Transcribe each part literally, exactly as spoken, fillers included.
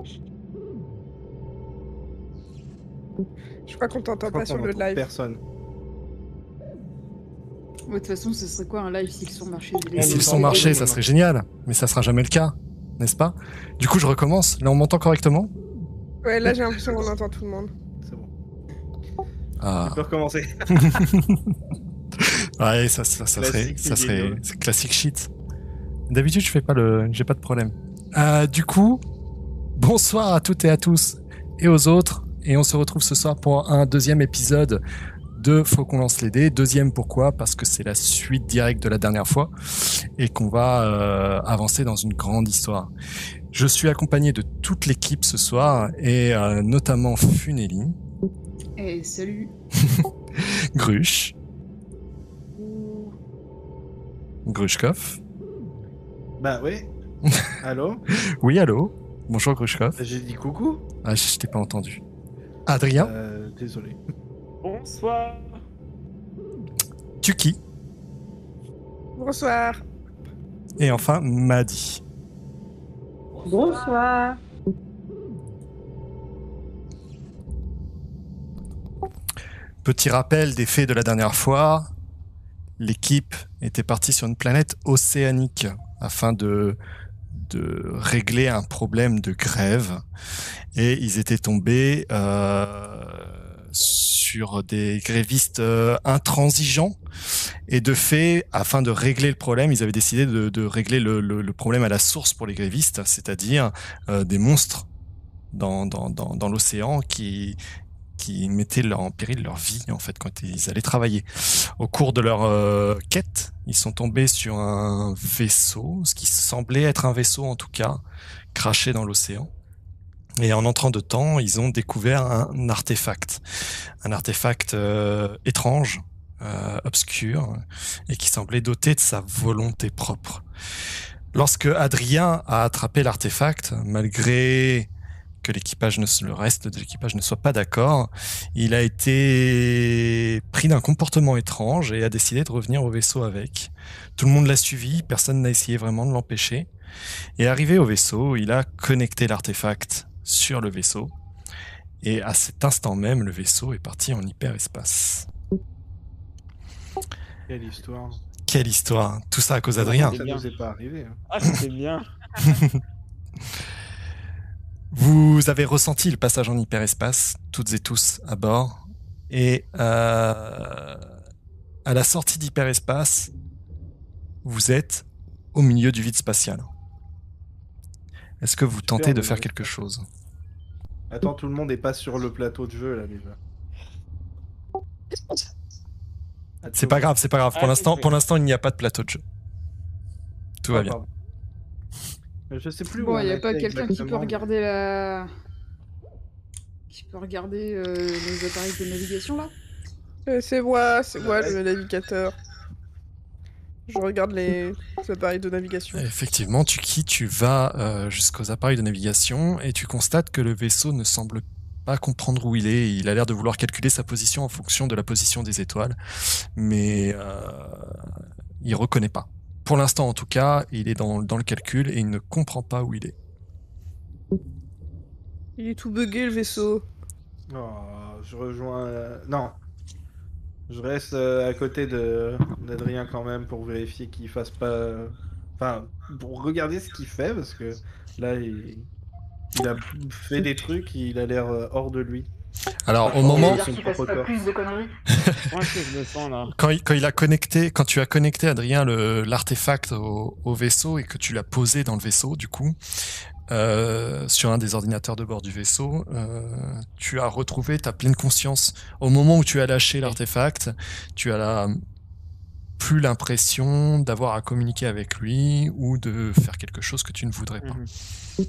Je crois qu'on t'entend Je crois pas sur qu'on le entend live. personne. De toute façon, ce serait quoi un live si le son marchait On Si le entend son marchait, pas, ça non. serait génial, mais ça sera jamais le cas, n'est-ce pas? Du coup, je recommence. Là, on m'entend correctement? Ouais, là j'ai l'impression qu'on entend tout le monde. C'est bon. Ah. Tu peux recommencer. Ouais, ça, ça, ça serait, Classique ça serait, vidéo. c'est classique shit. D'habitude, je fais pas le, j'ai pas de problème. Euh, du coup, bonsoir à toutes et à tous et aux autres, et on se retrouve ce soir pour un deuxième épisode de Faut qu'on lance les dés. Deuxième, pourquoi? Parce que c'est la suite directe de la dernière fois et qu'on va euh, avancer dans une grande histoire. Je suis accompagné de toute l'équipe ce soir et euh, notamment Funeli, Eh, salut. Gruche, Grushkov. Bah oui. Allô? Oui, allô. Bonjour Grushkov. J'ai dit coucou. Ah, je t'ai pas entendu. Adrien, Euh, désolé. Bonsoir. Tuki Bonsoir. et enfin Madi. Bonsoir. Petit rappel des faits de la dernière fois. L'équipe était partie sur une planète océanique afin de, de régler un problème de grève. Et ils étaient tombés euh, sur des grévistes euh, intransigeants. Et de fait, afin de régler le problème, ils avaient décidé de, de régler le, le, le problème à la source pour les grévistes, c'est-à-dire euh, des monstres dans, dans, dans, dans l'océan qui qui mettaient leur, en péril leur vie en fait quand ils allaient travailler. Au cours de leur euh, quête, ils sont tombés sur un vaisseau, ce qui semblait être un vaisseau en tout cas, craché dans l'océan. Et en entrant dedans, ils ont découvert un artefact, un artefact euh, étrange, euh, obscur, et qui semblait doté de sa volonté propre. Lorsque Adrien a attrapé l'artefact, malgré que l'équipage ne, le reste de l'équipage ne soit pas d'accord, il a été pris d'un comportement étrange et a décidé de revenir au vaisseau avec. Tout le monde l'a suivi, personne n'a essayé vraiment de l'empêcher. Et arrivé au vaisseau, il a connecté l'artefact sur le vaisseau. Et à cet instant même, le vaisseau est parti en hyperespace. Quelle histoire. Quelle histoire! Tout ça à cause d'Adrien. Ça nous est pas arrivé. Hein. Ah, c'était bien. Vous avez ressenti le passage en hyperespace, toutes et tous à bord. Et euh, à la sortie d'hyperespace, vous êtes au milieu du vide spatial. Est-ce que vous Super, tentez de mais faire ouais. quelque chose? Attends, tout le monde est pas sur le plateau de jeu là déjà. C'est pas grave, c'est pas grave. Pour Ah, l'instant, oui. pour l'instant, il n'y a pas de plateau de jeu. Tout va Ah, bien. pardon. Euh, Je sais plus où Bon, on il y a était pas quelqu'un qui peut exactement. regarder la. Qui peut regarder euh, les appareils de navigation là? Euh, c'est moi, c'est moi Ouais. le navigateur. Je regarde les appareils de navigation. Effectivement, tu quittes, tu vas euh, jusqu'aux appareils de navigation et tu constates que le vaisseau ne semble pas comprendre où il est. Il a l'air de vouloir calculer sa position en fonction de la position des étoiles, mais euh, il reconnaît pas. Pour l'instant, en tout cas, il est dans, dans le calcul et il ne comprend pas où il est. Il est tout bugué le vaisseau. Oh, je rejoins. euh, Non. Je reste euh, à côté de d'Adrien quand même pour vérifier qu'il fasse pas. Enfin, pour regarder ce qu'il fait parce que là, il... il a fait des trucs, il a l'air euh, hors de lui. Alors, au Oh, moment, son propre corps. plus de conneries. Moi, que je me sens là. quand il, quand il a connecté, quand tu as connecté, Adrien, le, l'artefact au, au vaisseau et que tu l'as posé dans le vaisseau, du coup, euh, sur un des ordinateurs de bord du vaisseau, euh, tu as retrouvé ta pleine conscience. Au moment où tu as lâché l'artefact, tu as la, plus l'impression d'avoir à communiquer avec lui ou de faire quelque chose que tu ne voudrais pas. Mhm.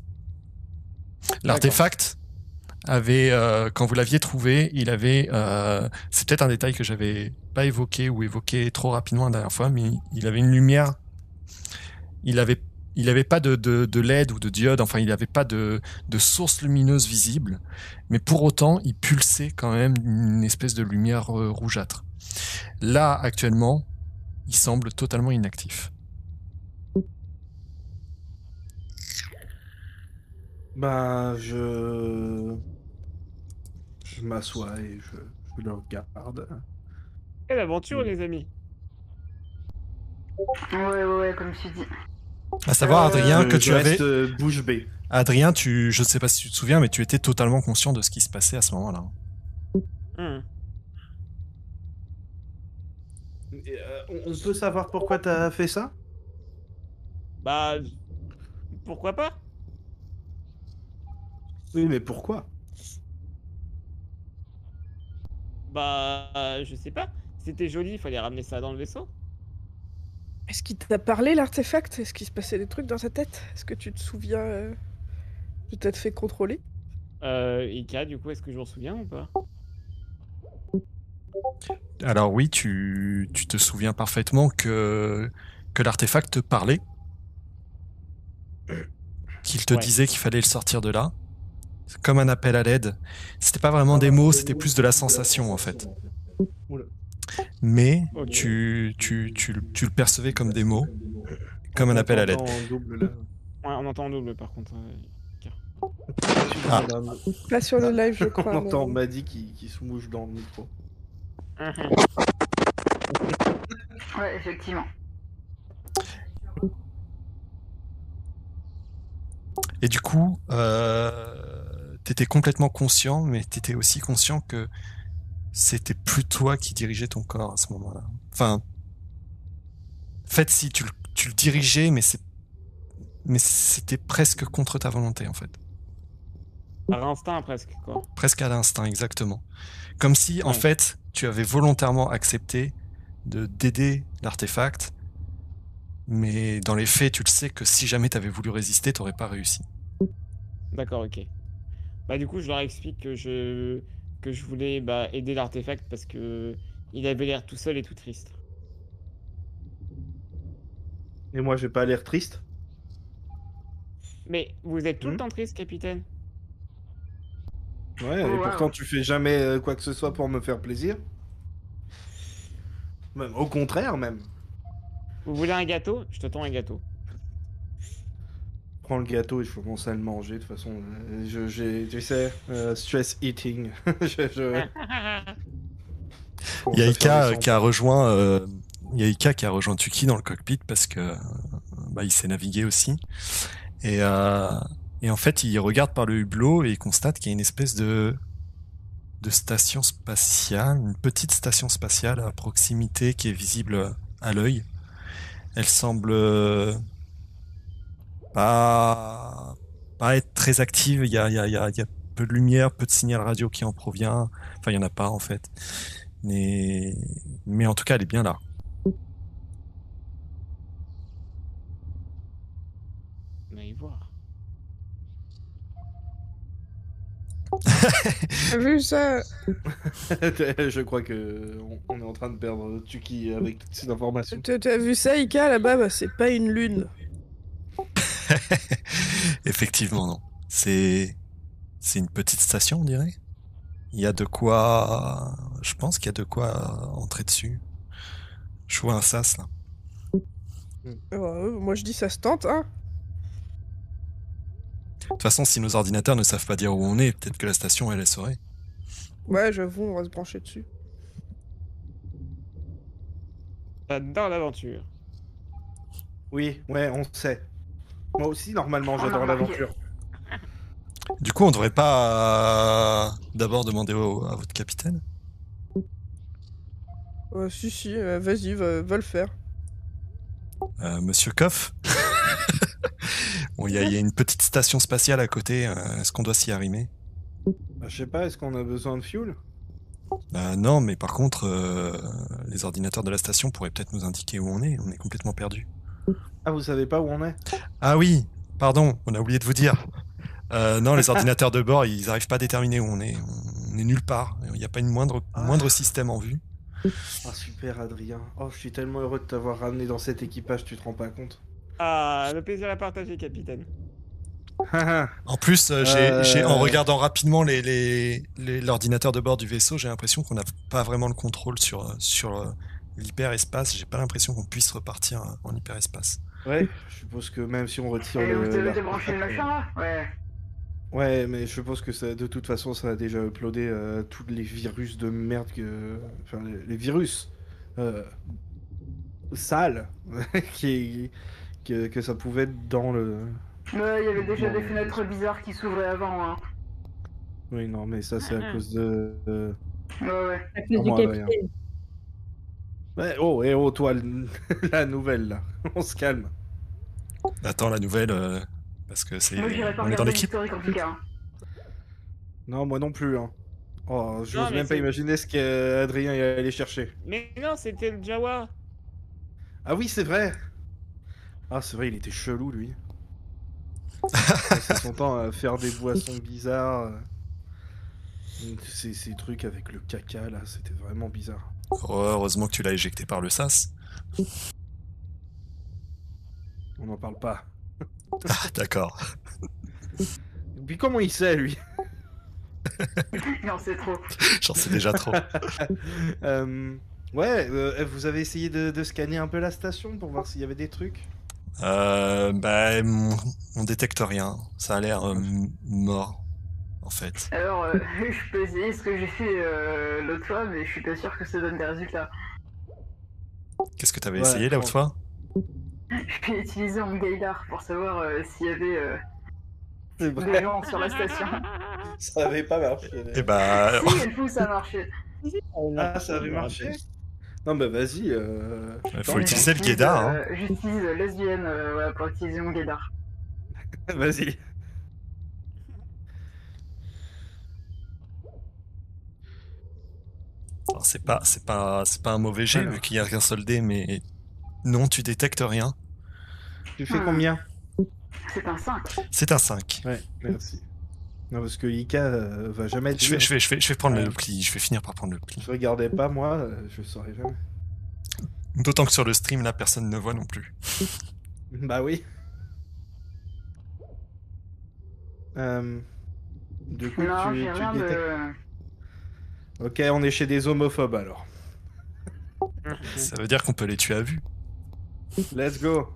L'artefact avait, euh, quand vous l'aviez trouvé, il avait, euh, c'est peut-être un détail que j'avais pas évoqué ou évoqué trop rapidement la dernière fois, mais il avait une lumière. Il avait, il avait pas de, de, de L E D ou de diode, enfin, il avait pas de, de source lumineuse visible, mais pour autant, il pulsait quand même une espèce de lumière euh, rougeâtre. Là, actuellement, il semble totalement inactif. . Ben, je... Je m'assois et je, je le regarde. Quelle aventure, Mm. les amis. Ouais, ouais, ouais, comme tu dis. À savoir, Euh, Adrien, que Je- tu je avais... reste euh, bouche bée. Adrien, tu, je ne sais pas si tu te souviens, mais tu étais totalement conscient de ce qui se passait à ce moment-là. Hmm. Et, euh, on- on peut savoir pourquoi t'as fait ça? Bah, pourquoi pas? Oui, mais pourquoi? Bah, je sais pas. C'était joli, il fallait ramener ça dans le vaisseau. Est-ce qu'il t'a parlé, l'artefact? Est-ce qu'il se passait des trucs dans sa tête? Est-ce que tu te souviens euh, de t'être fait contrôler? Euh, Ika, du coup, est-ce que je m'en souviens ou pas? Alors oui, tu, tu te souviens parfaitement que, que l'artefact te parlait, qu'il te Ouais. disait qu'il fallait le sortir de là, comme un appel à l'aide. C'était pas vraiment des mots, c'était plus de la sensation en fait. Oula. Mais Ok. tu, tu, tu, le- tu le percevais comme des mots, comme un On appel à l'aide. t'entend en double, là. Ouais, on entend en double par contre. euh, Ika. Ah. Pas sur le live, je On crois. entend mais- Maddy qui, qui se mouche dans le micro. Mhm. Ouais, effectivement. Et du coup, euh, t'étais complètement conscient, mais t'étais aussi conscient que c'était plus toi qui dirigeais ton corps à ce moment-là. Enfin, en fait, si tu, le- tu le dirigeais, mais c'est, mais c'était presque contre ta volonté en fait, Par instinct presque, quoi. presque à l'instinct exactement. Comme si en Ouais. fait, tu avais volontairement accepté de d'aider l'artefact, mais dans les faits, tu le sais que si jamais t'avais voulu résister, t'aurais pas réussi. D'accord, ok. Bah du coup, je leur explique que je que je voulais bah, aider l'artefact parce que il avait l'air tout seul et tout triste. Et moi, j'ai pas l'air triste. Mais vous êtes tout le Hmm. temps triste, capitaine. Ouais, Oh, et wow. pourtant, tu fais jamais euh, quoi que ce soit pour me faire plaisir. Même au contraire, même. Vous voulez un gâteau? Je te tends un gâteau. Prends le gâteau et je commence à le manger. De toute façon, euh, je, j'ai, tu sais, euh, stress eating. je, je, Il y a commence à faire Ika des euh, qui a rejoint, euh, il y a Ika qui a rejoint Tuki dans le cockpit parce que euh, bah, il sait naviguer aussi. Et, euh, et en fait, il regarde par le hublot et il constate qu'il y a une espèce de de station spatiale, une petite station spatiale à proximité qui est visible à l'œil. Elle semble euh, pas pas être très active. Il y a il y a il y a, il y a peu de lumière, peu de signal radio qui en provient. Enfin, il y en a pas en fait. Mais mais en tout cas, elle est bien là. On va y voir. T'as vu ça? Je crois que on, on est en train de perdre Tuki avec toutes ces informations. T'as t'as vu ça, Ika, là-bas? Bah, c'est pas une lune. Effectivement, non. C'est c'est une petite station, on dirait. Il y a de quoi. Je pense qu'il y a de quoi entrer dessus. Je vois un sas là. Euh, moi, je dis ça se tente, hein. De toute façon, si nos ordinateurs ne savent pas dire où on est, peut-être que la station, elle, elle saurait. Ouais, j'avoue, on va se brancher dessus. J'adore l'aventure. Oui, ouais, on sait. Moi aussi, normalement, On a j'adore remarqué. l'aventure. Du coup, on devrait pas euh, d'abord demander au- à votre capitaine? Euh, si, si, euh, vas-y, va, va le faire. Euh, Monsieur Koff? Bon, il y, a- il y a une petite station spatiale à côté. euh, Est-ce qu'on doit s'y arrimer? Bah, je sais pas, est-ce qu'on a besoin de fuel? Bah, non, mais par contre, euh, les ordinateurs de la station pourraient peut-être nous indiquer où on est. On est complètement perdu. Ah, vous savez pas où on est? Ah oui, pardon, on a oublié de vous dire. Euh, non, les ordinateurs de bord, ils arrivent pas à déterminer où on est. On est nulle part. Il n'y a pas une moindre, Ah. moindre système en vue. Ah, super, Adrien. Oh, je suis tellement heureux de t'avoir ramené dans cet équipage, tu te rends pas compte. Ah, le plaisir à partager, capitaine. En plus, euh, j'ai, Euh. j'ai- en regardant rapidement les, les, les- l'ordinateur de bord du vaisseau, j'ai l'impression qu'on n'a pas vraiment le contrôle sur, euh, sur euh, l'hyperespace. J'ai pas l'impression qu'on puisse repartir euh, en hyperespace. Ouais, je suppose que même si on retire Et le... vous avez la- débranché le machin là? Ouais. Ouais, mais je suppose que ça, de toute façon, ça a déjà uploadé euh, tous les virus de merde que. Enfin, les, les virus euh, sales qui, que, que ça pouvait être dans le. Ouais, il y avait déjà Non, des mais- fenêtres bizarres qui s'ouvraient avant. Hein. Oui, non, mais ça, c'est à Ah, cause de. euh, Ouais, ouais. À cause Pour du moi, Adrien. capitaine. Ouais, oh, et oh, toi, le- la nouvelle, là. On se calme. Attends la nouvelle, euh, parce que c'est. Moi, j'irais pas On est dans regarder l'équipe. l'historique en tout cas. Hein. Non, moi non plus, hein. Oh, j'ose Non, mais même pas c'est- imaginer ce qu'Adrien est allé chercher. Mais non, c'était le Jawa. Ah oui, c'est vrai. Ah, c'est vrai, il était chelou, lui. Il passait son temps à faire des boissons bizarres. euh. Ces, ces trucs avec le caca, là, c'était vraiment bizarre. Oh, heureusement que tu l'as éjecté par le sas. On n'en parle pas. Ah, d'accord. Et puis comment il sait, lui? Non, c'est trop. J'en sais déjà trop. Euh, Ouais, euh, vous avez essayé de, de scanner un peu la station pour voir s'il y avait des trucs? Euh, bah, on, on détecte rien. Ça a l'air euh, m- mort, en fait. Alors, euh, je peux essayer ce que j'ai fait euh, l'autre fois, mais je suis pas sûr que ça donne des résultats. Qu'est-ce que t'avais Ouais, essayé l'autre fois? Je vais utiliser mon gaydar pour savoir euh, s'il y avait euh, C'est des gens sur la station. Ça avait pas marché. Eh bah, Si, une fois, ça a marché. Ah, ça avait marché? Non, bah vas-y. Euh... il faut putain, utiliser le J'utilise, guédard. Hein. euh, J'utilise euh, lesbienne euh, voilà, pour utiliser mon gaydar. Vas-y. Alors, c'est pas, c'est pas, c'est pas un mauvais jet Alors. vu qu'il y a qu'un seul dé, mais non, tu détectes rien. Tu fais Hmm. combien? C'est un cinq. C'est un cinq. Ouais, merci. Non, parce que Ika euh, va jamais être Je vais, dur. je vais, je vais, je vais prendre Ouais. le pli. Je vais finir par prendre le pli. Je regardais pas, moi, euh, je saurais jamais. D'autant que sur le stream, là, personne ne voit non plus. Bah oui. Euh, Du coup, Non, tu, j'ai tu rien détectes. de... Ok, on est chez des homophobes alors. Ça veut dire qu'on peut les tuer à vue. Let's go.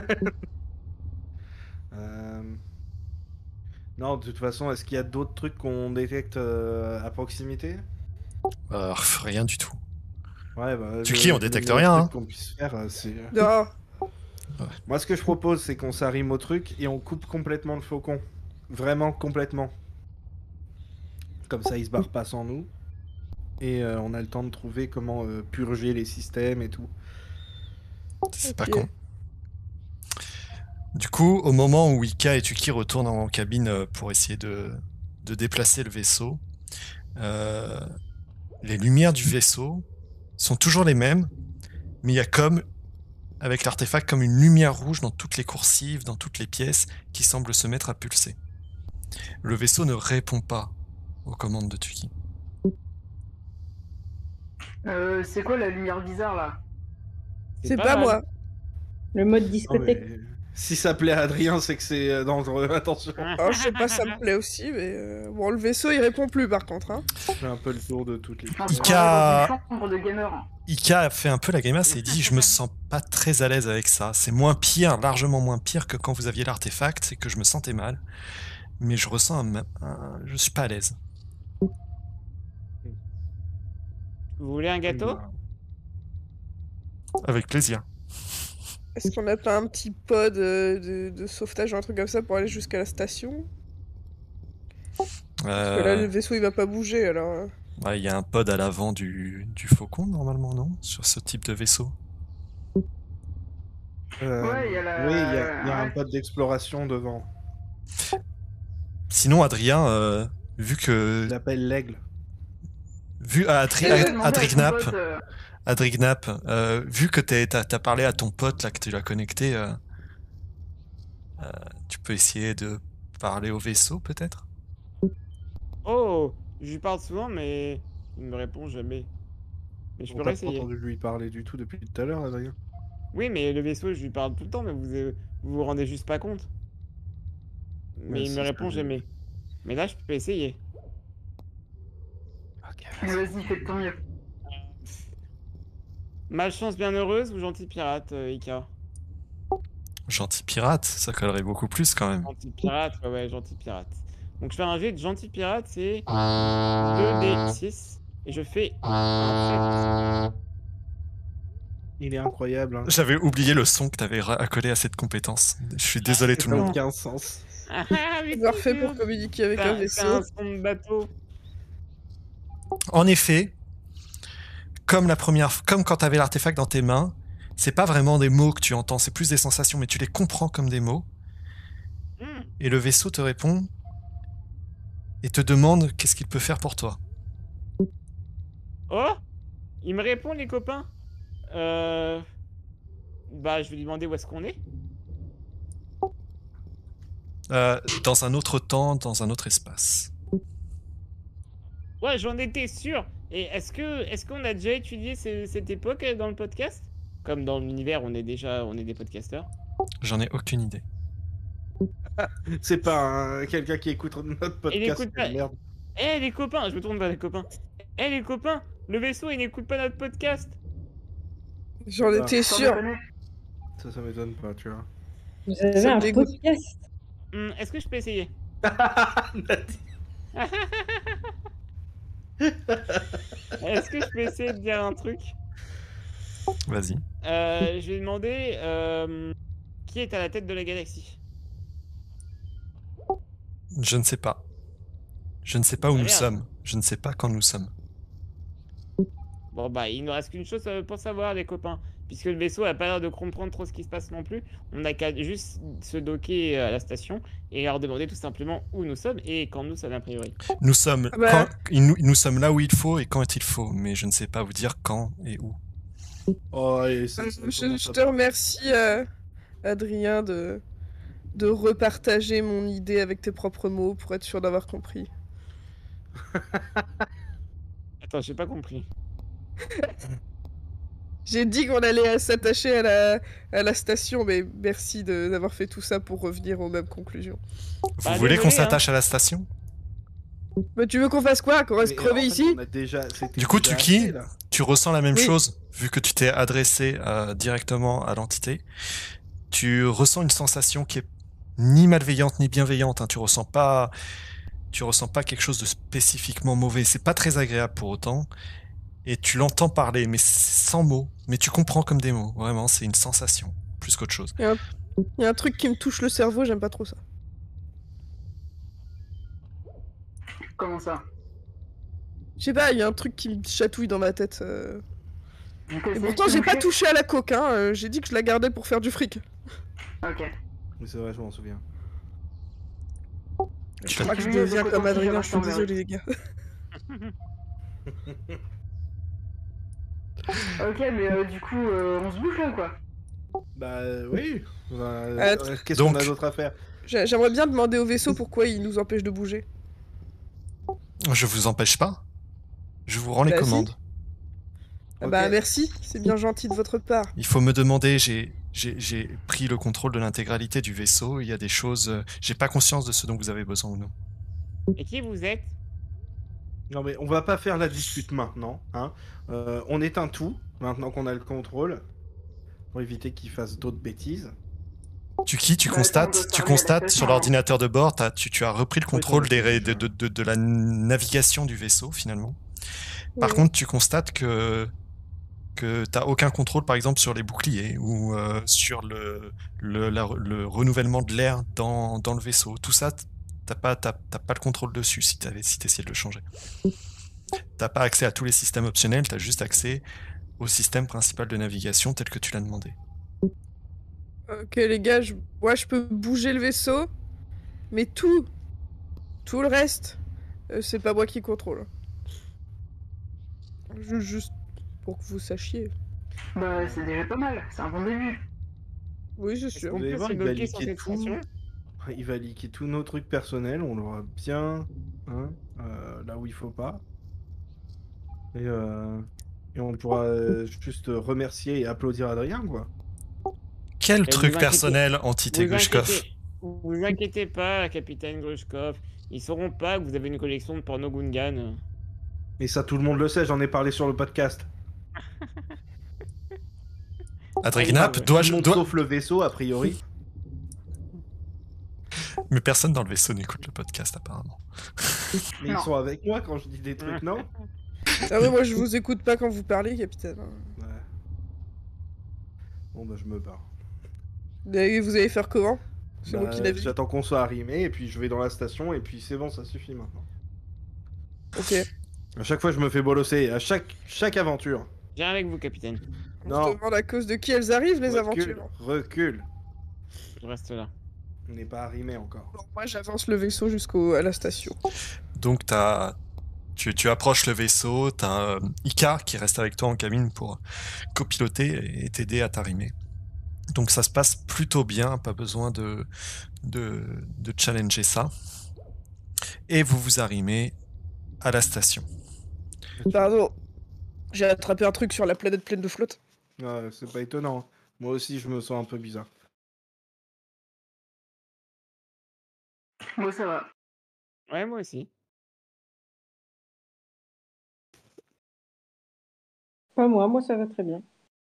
Euh, Non, de toute façon, est-ce qu'il y a d'autres trucs qu'on détecte euh, à proximité? Euh, rien du tout. Ouais, bah. Tu le- qui, on le détecte meilleur rien, truc hein. qu'on puisse faire, euh, c'est. Non. Moi, ce que je propose, c'est qu'on s'arrime au truc et on coupe complètement le faucon. Vraiment complètement. Comme ça, il se barre pas sans nous. Et euh, on a le temps de trouver comment euh, purger les systèmes et tout. C'est Ok. pas con. Du coup, au moment où Ika et Tuki retournent en cabine euh, pour essayer de, de déplacer le vaisseau, euh, les lumières du vaisseau sont toujours les mêmes, mais il y a comme, avec l'artefact, comme une lumière rouge dans toutes les coursives, dans toutes les pièces, qui semble se mettre à pulser. Le vaisseau ne répond pas aux commandes de Tuki. Euh, c'est quoi la lumière bizarre là? C'est pas mal. moi. Le mode Non, discothèque. mais si ça plaît à Adrien, c'est que c'est euh, dangereux. Attention. Alors, je sais pas, ça me plaît aussi, mais euh, bon, le vaisseau il répond plus par contre. Hein. Je fais un peu le tour de toutes les. On se Ika- croirait dans une chambre de gamer. Ika a fait un peu la grimace et dit « Je me sens pas très à l'aise avec ça. C'est moins pire, largement moins pire que quand vous aviez l'artefact et que je me sentais mal. Mais je ressens un... un- je suis pas à l'aise. Vous voulez un gâteau? Bah, Avec plaisir. Est-ce qu'on a pas un petit pod de, de, de sauvetage ou un truc comme ça pour aller jusqu'à la station? Parce que là, le Euh, vaisseau il va pas bouger alors. euh. ouais, il y a un pod à l'avant du, du faucon, normalement, non? Sur ce type de vaisseau. euh, Ouais, il y a la- Oui, il y a, il y a un ouais. pod d'exploration devant. Sinon, Adrien, euh, vu que... Il l'appelle l'aigle. Vu à Adri, Eh, demandez à ton Adrignap, pote, euh, Adrignap, euh, vu que t'es- t'as as parlé à ton pote, là, que tu l'as connecté, euh, euh, tu peux essayer de parler au vaisseau, peut-être? Oh, je lui parle souvent, mais il me répond jamais. Mais je On peux t'a pas réessayer. entendu lui parler du tout depuis tout à l'heure, Adrien. Oui, mais le vaisseau, je lui parle tout le temps, mais vous euh, vous, vous rendez juste pas compte. Mais Ouais, il si, me ça répond j'ai- jamais. Mais là, je peux essayer. Ok, Vas-y, fais de ton mieux. Malchance bienheureuse ou gentil pirate, euh, Ika? Gentil pirate, ça collerait beaucoup plus, quand même. Gentil pirate, ouais, ouais, gentil pirate. Donc je fais un jet de gentil pirate, c'est deux D six. Et je fais un Il est incroyable. Hein. J'avais oublié le son que t'avais ra- accolé à cette compétence. Je suis désolé tout Ça le n'a monde. aucun sens. Ah, mais Avoir si, fait c'est- pour communiquer avec c'est un un- c'est vaisseau. un son de bateau. En effet, comme la première, comme quand t'avais l'artefact dans tes mains, c'est pas vraiment des mots que tu entends, c'est plus des sensations, mais tu les comprends comme des mots. Hmm. Et le vaisseau te répond et te demande qu'est-ce qu'il peut faire pour toi. Oh, il me répond, les copains. Euh... Bah, je vais lui demander où est-ce qu'on est. Euh, dans un autre temps, dans un autre espace. Ouais, j'en étais sûr. Et est-ce que, est-ce qu'on a déjà étudié ce- cette époque euh, dans le podcast? Comme dans l'univers, on est déjà, on est des podcasteurs. J'en ai aucune idée. C'est pas un- quelqu'un qui écoute notre podcast. écoute pas. Merde. Eh les copains, je me tourne vers les copains. Eh les copains, le vaisseau il n'écoute pas notre podcast. J'en Ah. étais Sans sûr. déconner. Ça, ça m'étonne pas, tu vois. Vous avez Ça me un dégoûte. podcast. Hmm, est-ce que je peux essayer? Est-ce que je peux essayer de dire un truc? Vas-y. Euh, je vais demander euh, qui est à la tête de la galaxie. Je ne sais pas. Je ne sais pas où Ah, nous merde. sommes. Je ne sais pas quand nous sommes. Bon bah il ne reste qu'une chose euh, pour savoir les copains. Puisque le vaisseau a pas l'air de comprendre trop ce qui se passe non plus, on n'a qu'à juste se docker à la station et leur demander tout simplement où nous sommes et quand nous sommes a priori. Nous sommes, Ah bah. quand- nous, nous sommes là où il faut et quand il faut, mais je ne sais pas vous dire quand et où. Oh, et ça- Euh, ça je, commence je à- te remercie, euh, Adrien, de, de repartager mon idée avec tes propres mots pour être sûr d'avoir compris. Attends, j'ai pas compris. J'ai dit qu'on allait s'attacher à la, à la station, mais merci de- d'avoir fait tout ça pour revenir aux mêmes conclusions. Vous Bah, voulez qu'on désolé, s'attache à la station? Mais tu veux qu'on fasse quoi? Qu'on reste Mais crever en fait, ici? on a déjà- c'était Du coup, déjà Tuki, assez, là. tu ressens la même Oui. chose, vu que tu t'es adressé euh, directement à l'entité. Tu ressens une sensation qui est ni malveillante ni bienveillante. Hein. Tu ressens pas, tu ressens pas quelque chose de spécifiquement mauvais. C'est pas très agréable pour autant. Et tu l'entends parler, mais sans mots. Mais tu comprends comme des mots. Vraiment, c'est une sensation plus qu'autre chose. Il y a un truc qui me touche le cerveau, j'aime pas trop ça. Comment ça? Je sais pas, il y a un truc qui me chatouille dans ma tête. euh. Donc, Et c'est pourtant, ce j'ai que pas vous touché à la coque, hein. euh, J'ai dit que je la gardais pour faire du fric. faites Ok. Mais c'est vrai, je m'en souviens. Je l'as- crois que je Oui, deviens c'est comme pas Adrien, possible, je suis j'en verrai. désolée, les gars. Ok, mais euh, du coup, euh, on se bouge là ou quoi? Bah euh, oui. Bah, Euh, euh, Qu'est-ce qu'on donc- a d'autre à faire? J'ai- J'aimerais bien demander au vaisseau pourquoi il nous empêche de bouger. Je vous empêche pas. Je vous rends les Bah, si. commandes. Ah Ok. bah merci, c'est bien gentil de votre part. Il faut me demander, j'ai j'ai j'ai pris le contrôle de l'intégralité du vaisseau, il y a des choses, euh, j'ai pas conscience de ce dont vous avez besoin ou non. Et qui vous êtes? Non mais on va pas faire la dispute maintenant, hein. Euh, on éteint tout, maintenant qu'on a le contrôle, pour éviter qu'il fasse d'autres bêtises. Tu qui tu Bah, constates, attends, tu de constates parler à sur la l'ordinateur de bord, t'as- tu, tu as repris le Oui, contrôle t'en des, as ré- fait de, de, de, de la navigation du vaisseau finalement. Par Ouais. contre, tu constates que que t'as aucun contrôle, par exemple, sur les boucliers ou euh, sur le le, la- le renouvellement de l'air dans, dans le vaisseau. Tout ça, t'as pas t'as, t'as pas le contrôle dessus si t'avais si t'essayais de le changer. T'as pas accès à tous les systèmes optionnels, t'as juste accès au système principal de navigation tel que tu l'as demandé. Ok les gars, je... ouais, je peux bouger le vaisseau, mais tout, tout le reste, euh, c'est pas moi qui contrôle. Ju- Juste pour que vous sachiez. Bah, c'est déjà pas mal, c'est un bon début. Oui, c'est Est-ce sûr. qu'on Vous allez peut voir, se il va bloquer sur liquer cette tout. station? Il va liquer tous nos trucs personnels, on l'aura bien hein, euh, là où il faut pas. Et, euh, et on pourra euh, juste remercier et applaudir Adrien, quoi. Quel vous truc inquiétez- personnel, entité Vous Grushkov. inquiétez, vous inquiétez pas, capitaine Grushkov. Ils sauront pas que vous avez une collection de porno Gungan. Et ça, tout le monde le sait, j'en ai parlé sur le podcast. Adrignap, ouais. dois-je Tout le monde dois- sauf le vaisseau, a priori. Mais personne dans le vaisseau n'écoute le podcast, apparemment. Mais Non. ils sont avec moi quand je dis des trucs, non? Ah ouais, moi je vous écoute pas quand vous parlez, capitaine. Ouais. Bon bah je me barre. Et vous allez faire comment? C'est moi Bah, qui navigue. j'attends qu'on soit arrimé et puis je vais dans la station et puis c'est bon, ça suffit maintenant. Ok. À chaque fois je me fais bolosser, à chaque, chaque aventure. Viens avec vous, capitaine. On Non. se demande à cause de qui elles arrivent, les Recule, aventures. recule. Je reste là. On n'est pas arrimé encore. Bon, moi j'avance le vaisseau jusqu'à la station. Donc, t'as... Tu, tu approches le vaisseau, t'as euh, Ika qui reste avec toi en cabine pour copiloter et t'aider à t'arrimer. Donc ça se passe plutôt bien, pas besoin de, de, de challenger ça. Et vous vous arrimez à la station. Pardon. J'ai attrapé un truc sur la planète pleine de flotte. Ouais, c'est pas étonnant. Moi aussi je me sens un peu bizarre. Moi, ça va. Ouais, moi aussi. Pas moi, moi ça va très bien.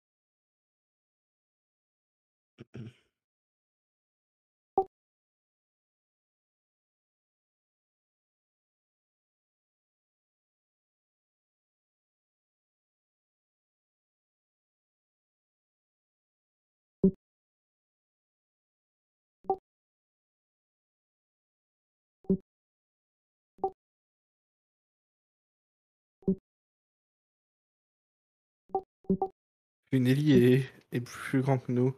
Nelly est, est plus grand que nous.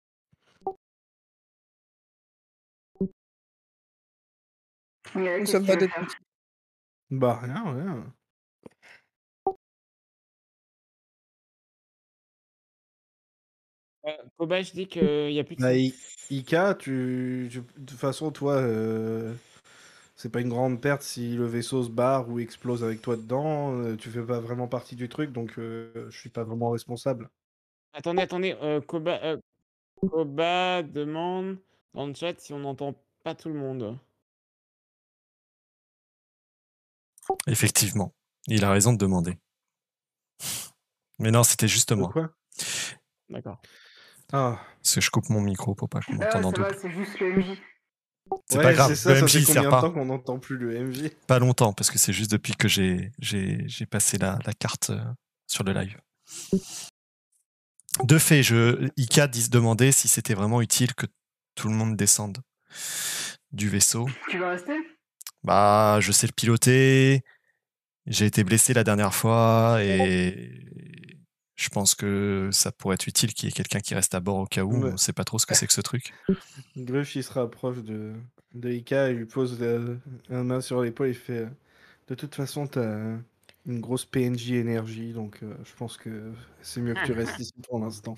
Ouais, Nous qu'est-ce sommes que tu pas veux des faire? Bah rien, rien. Euh, Kobash dit qu'il n'y a plus de Bah, son. I- Ika, tu, tu- de toute façon, toi, euh, c'est pas une grande perte si le vaisseau se barre ou explose avec toi dedans. euh, tu fais pas vraiment partie du truc, donc euh, je suis pas vraiment responsable. Attendez, attendez. euh, Koba, euh, Koba demande dans le chat si on n'entend pas tout le monde. Effectivement, il a raison de demander. Mais non, c'était juste De moi. quoi? D'accord. Ah, Parce que je coupe mon micro pour pas qu'on Ah, m'entende en ça va, double. c'est juste le M J. C'est ouais, pas grave, c'est ça, le ça M J fait il combien sert de pas. temps qu'on n'entend plus le M J? Pas longtemps, parce que c'est juste depuis que j'ai, j'ai, j'ai passé la, la carte euh, sur le live. De fait, je, Ika dit se demander si c'était vraiment utile que tout le monde descende du vaisseau. Tu vas rester? Bah, je sais le piloter. J'ai été blessé la dernière fois et je pense que ça pourrait être utile qu'il y ait quelqu'un qui reste à bord au cas où. Ouais. On sait pas trop ce que c'est que ce truc. Gruff, il se rapproche de, de Ika et lui pose la, la main sur l'épaule et fait euh, de toute façon, t'as une grosse P N J énergie, donc euh, je pense que c'est mieux que tu restes ici pour l'instant.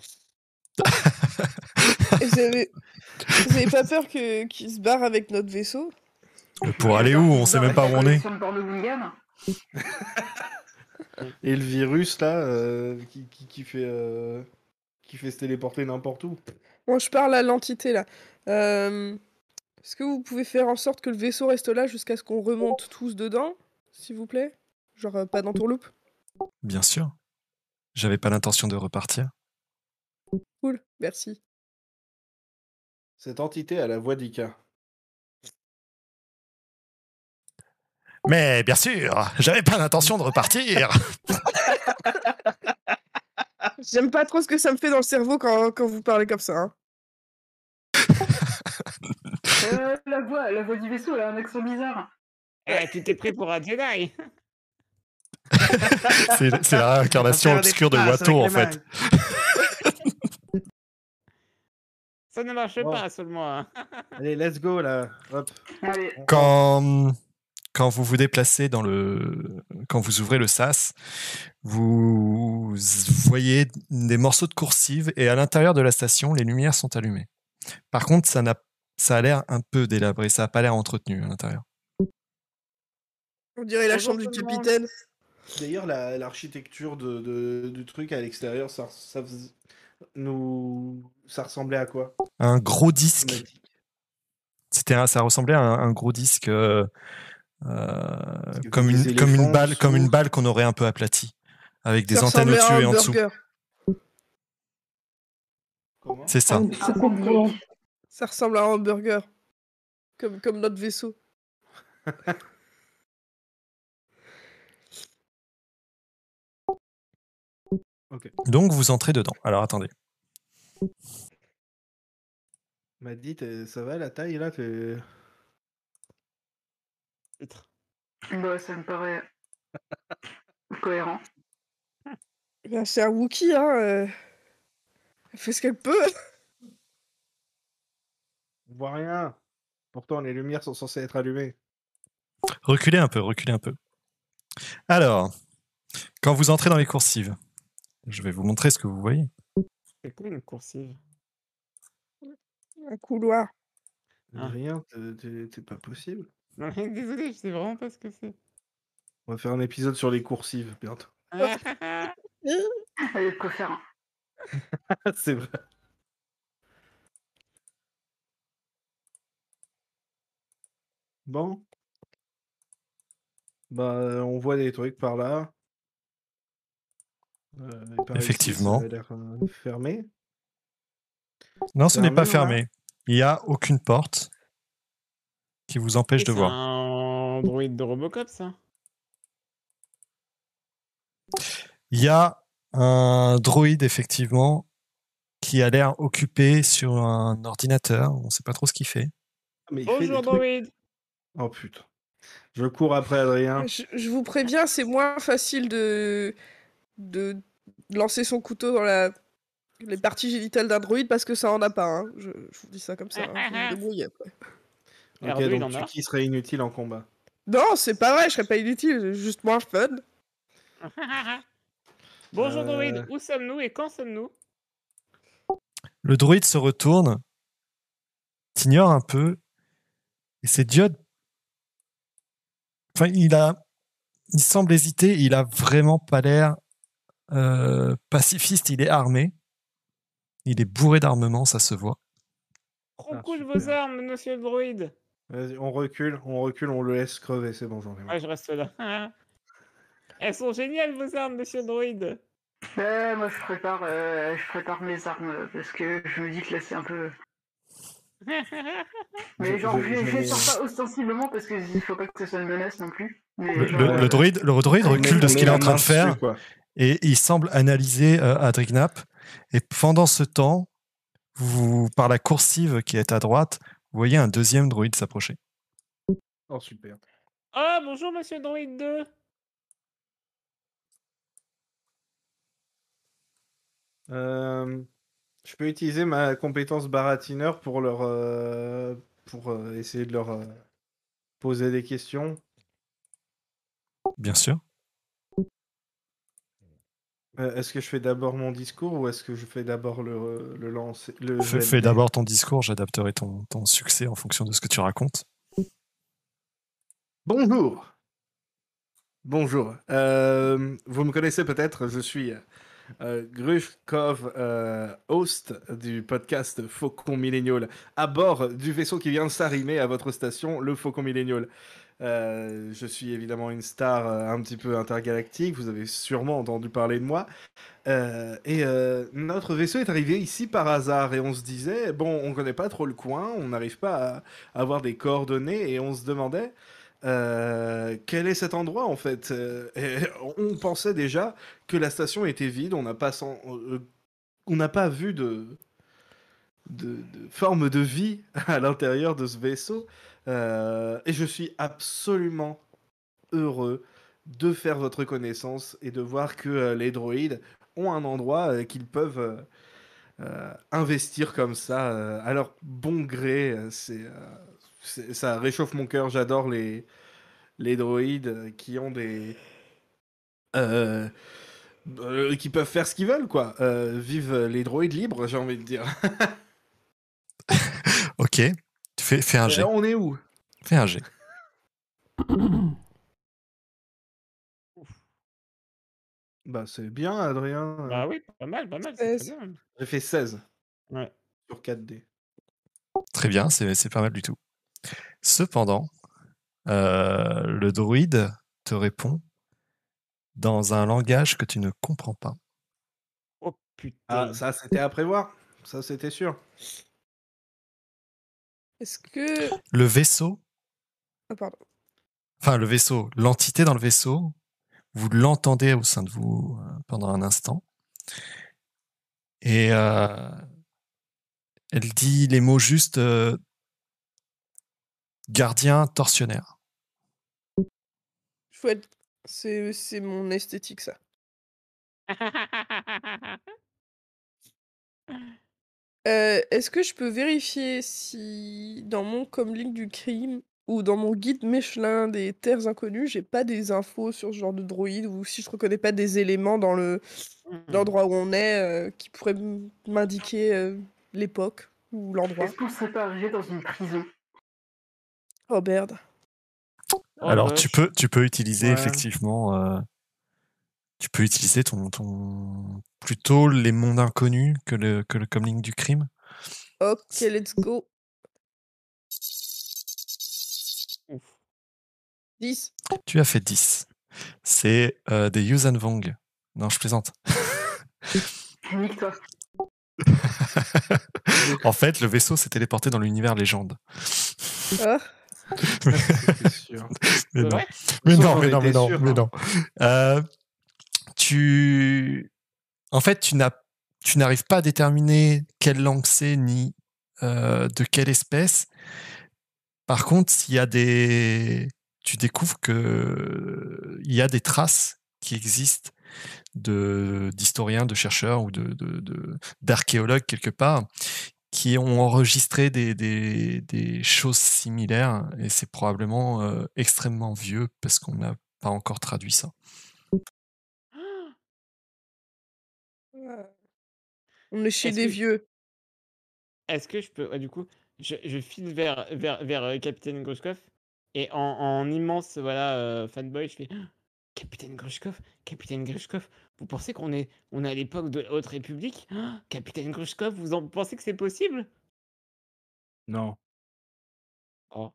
Et vous avez... vous avez pas peur que... qu'il se barre avec notre vaisseau? Pour aller où? On sait même pas où on est. Sur le port de Wingham. Et le virus là, euh, qui, qui, qui fait euh, qui fait se téléporter n'importe où. Bon, je parle à l'entité là. Euh... Est-ce que vous pouvez faire en sorte que le vaisseau reste là jusqu'à ce qu'on remonte tous dedans, s'il vous plaît? Genre euh, pas dans tourloupe? Bien sûr. J'avais pas l'intention de repartir. Cool, merci. Cette entité a la voix d'Ika. Mais bien sûr, j'avais pas l'intention de repartir. J'aime pas trop ce que ça me fait dans le cerveau quand, quand vous parlez comme ça. Hein. Euh, la voix, la voix du vaisseau, elle a un accent bizarre. Eh, tu t'es prêt pour un Jedi? c'est, c'est la réincarnation obscure de Watto en fait. Ça ne marche Bon. pas seulement. Hein. Allez, let's go là. Hop. Allez. Quand, quand vous vous déplacez dans le, quand vous ouvrez le sas, vous voyez des morceaux de coursive et à l'intérieur de la station, les lumières sont allumées. Par contre, ça n'a, ça a l'air un peu délabré, ça n'a pas l'air entretenu à l'intérieur. On dirait la Bonjour chambre du tout le monde. capitaine. D'ailleurs, la- l'architecture de, de- du truc à l'extérieur, ça, ça fais- nous, ça ressemblait à quoi? Un gros disque. Thématique. C'était un, ça ressemblait à un, un gros disque euh, euh, que comme des une comme une éléphants balle comme une dessous. balle qu'on aurait un peu aplatie avec des Ça antennes ressemblait à au-dessus un et en dessous. burger. Comment? C'est ça. Un Un soucoupe pancake. géant. Ça ressemble à un hamburger Comme, comme notre vaisseau. Ok. Donc vous entrez dedans. Alors attendez. M'a dit, t'es- ça va la taille là t'es... Peut-être. Bah, ça me paraît cohérent. Ben, c'est un Wookie, hein. euh, Elle fait ce qu'elle peut. On voit rien. Pourtant, les lumières sont censées être allumées. Reculez un peu, reculez un peu. Alors, quand vous entrez dans les coursives, je vais vous montrer ce que vous voyez. C'est quoi une coursive? Un couloir. Ah. Rien, t'es- t'es t'es pas possible. Non, mais désolé, je sais vraiment pas ce que c'est. On va faire un épisode sur les coursives bientôt. Ah, Allez, de quoi faire un. C'est vrai. Bon. Bah, on voit des trucs par là. Euh, et par ici, Effectivement. ça a l'air euh, fermé. Non, ce n'est pas Fermé, on a fermé. Il n'y a aucune porte qui vous empêche de c'est voir. un droïde de Robocop, ça. Il y a un droïde, effectivement, qui a l'air occupé sur un ordinateur. On ne sait pas trop ce qu'il fait. Ah, mais il fait des Bonjour, trucs. droïde. Oh putain. Je cours après Adrien. Je, je vous préviens, c'est moins facile de, de lancer son couteau dans la, les parties génitales d'un droïde parce que ça en a pas. Hein. Je, je vous dis ça comme ça. Hein. Faut vous débrouiller après. Ok, R deux, il donc en tu a. qui serait inutile en combat. Non, c'est pas vrai, je serais pas inutile, c'est juste moins fun. Bonjour, Euh, droïde. Où sommes-nous et quand sommes-nous? Le droïde se retourne, t'ignore un peu, et c'est Diode. Enfin, il a, il semble hésiter. Il a vraiment pas l'air euh, pacifiste. Il est armé. Il est bourré d'armement, ça se voit. Trop Ah, cool super. vos armes, monsieur le droïde. Vas-y, on recule, on recule, on le laisse crever, c'est bon, j'en ai marre. Ouais, je reste là. Elles sont géniales, vos armes, monsieur le droïde. Ouais, moi, je prépare, euh, je prépare mes armes euh, parce que je me dis que là, c'est un peu. Mais Je- genre, je- je, je, je les mets- sors pas ostensiblement parce qu'il faut pas que ce soit une menace non plus. Mais Le, genre, le- Ouais, le ouais. droïde, le droïde on recule met- de on ce met qu'il est la en train main de faire dessus, quoi. et il semble analyser euh, Adrignap. Et pendant ce temps, vous, par la coursive qui est à droite, vous voyez un deuxième droïde s'approcher. Oh, super. Oh, bonjour, monsieur le droïde deux. Euh, je peux utiliser ma compétence baratineur pour leur euh, pour euh, essayer de leur euh, poser des questions. Bien sûr. Euh, est-ce que je fais d'abord mon discours ou est-ce que je fais d'abord le, le lancer le Fais, jet de fais dés d'abord ton discours, j'adapterai ton, ton succès en fonction de ce que tu racontes. Bonjour. Bonjour. Euh, vous me connaissez peut-être, je suis euh, Grushkov, euh, host du podcast Faucon Millénial, à bord du vaisseau qui vient de s'arrimer à votre station, le Faucon Millénial. Euh, je suis évidemment une star euh, un petit peu intergalactique, vous avez sûrement entendu parler de moi. Euh, et euh, notre vaisseau est arrivé ici par hasard et on se disait, bon, on connaît pas trop le coin, on n'arrive pas à avoir des coordonnées et on se demandait euh, quel est cet endroit en fait. Euh, et on pensait déjà que la station était vide, on n'a pas, sen- euh, on n'a pas vu de, de, de forme de vie à l'intérieur de ce vaisseau. Euh, et je suis absolument heureux de faire votre connaissance et de voir que euh, les droïdes ont un endroit euh, qu'ils peuvent euh, euh, investir comme ça euh, à leur bon gré. euh, C'est, euh, c'est- ça réchauffe mon cœur. J'adore les, les droïdes euh, qui ont des... euh, euh, qui peuvent faire ce qu'ils veulent, quoi. Euh, vive les droïdes libres, j'ai envie de dire. Ok, fais, fais un Et jet. on est où? Fais un jet. Bah, c'est bien, Adrien. Bah oui, pas mal, pas mal, c'est très seize. bien. J'ai fait seize Ouais. sur quatre dés. Très bien, c'est c'est pas mal du tout. Cependant, euh, le droïde te répond dans un langage que tu ne comprends pas. Oh putain. Ah, ça, c'était à prévoir. Ça, c'était sûr. Est-ce que... Le vaisseau, Ah, pardon. enfin le vaisseau, l'entité dans le vaisseau, vous l'entendez au sein de vous euh, pendant un instant. Et euh, elle dit les mots juste euh, gardien tortionnaire. Chouette. C'est c'est mon esthétique, ça. Euh, Est-ce que je peux vérifier si dans mon comlink du crime ou dans mon guide Michelin des terres inconnues, j'ai pas des infos sur ce genre de droïde ou si je reconnais pas des éléments dans le l'endroit où on est euh, qui pourraient m- m'indiquer euh, l'époque ou l'endroit. Est-ce qu'on serait pas arrivé dans une prison? Oh merde. Oh, Alors vache. tu peux, tu peux utiliser Ouais. effectivement, euh, tu peux utiliser ton, ton plutôt les mondes inconnus que le que le comlink du crime. Ok, let's go. Ouf. dix. Tu as fait dix. C'est euh, des Yuuzhan Vong. Non, je plaisante. Nique-toi. En fait, le vaisseau s'est téléporté dans l'univers légende. Ah, C'était sûr. Mais C'est non, vrai mais Ça, non, j'en mais non, étais mais non, sûr, mais hein. non. Euh, tu, en fait, tu n'as, tu n'arrives pas à déterminer quelle langue c'est ni euh, de quelle espèce. Par contre, s'il y a des, tu découvres que il y a des traces qui existent de d'historiens, de chercheurs ou de, de, de- d'archéologues quelque part qui ont enregistré des, des, des choses similaires et c'est probablement euh, extrêmement vieux parce qu'on n'a pas encore traduit ça. on est chez Est-ce des que- vieux. Est-ce que je peux. Ouais, du coup, je, je file vers, vers, vers euh, Capitaine Grushkov et en, en immense voilà, euh, fanboy, je fais Ah, Capitaine Grushkov, Capitaine Grushkov, vous pensez qu'on est, on est à l'époque de la Haute République Ah, Capitaine Grushkov, vous en pensez que c'est possible Non. Oh.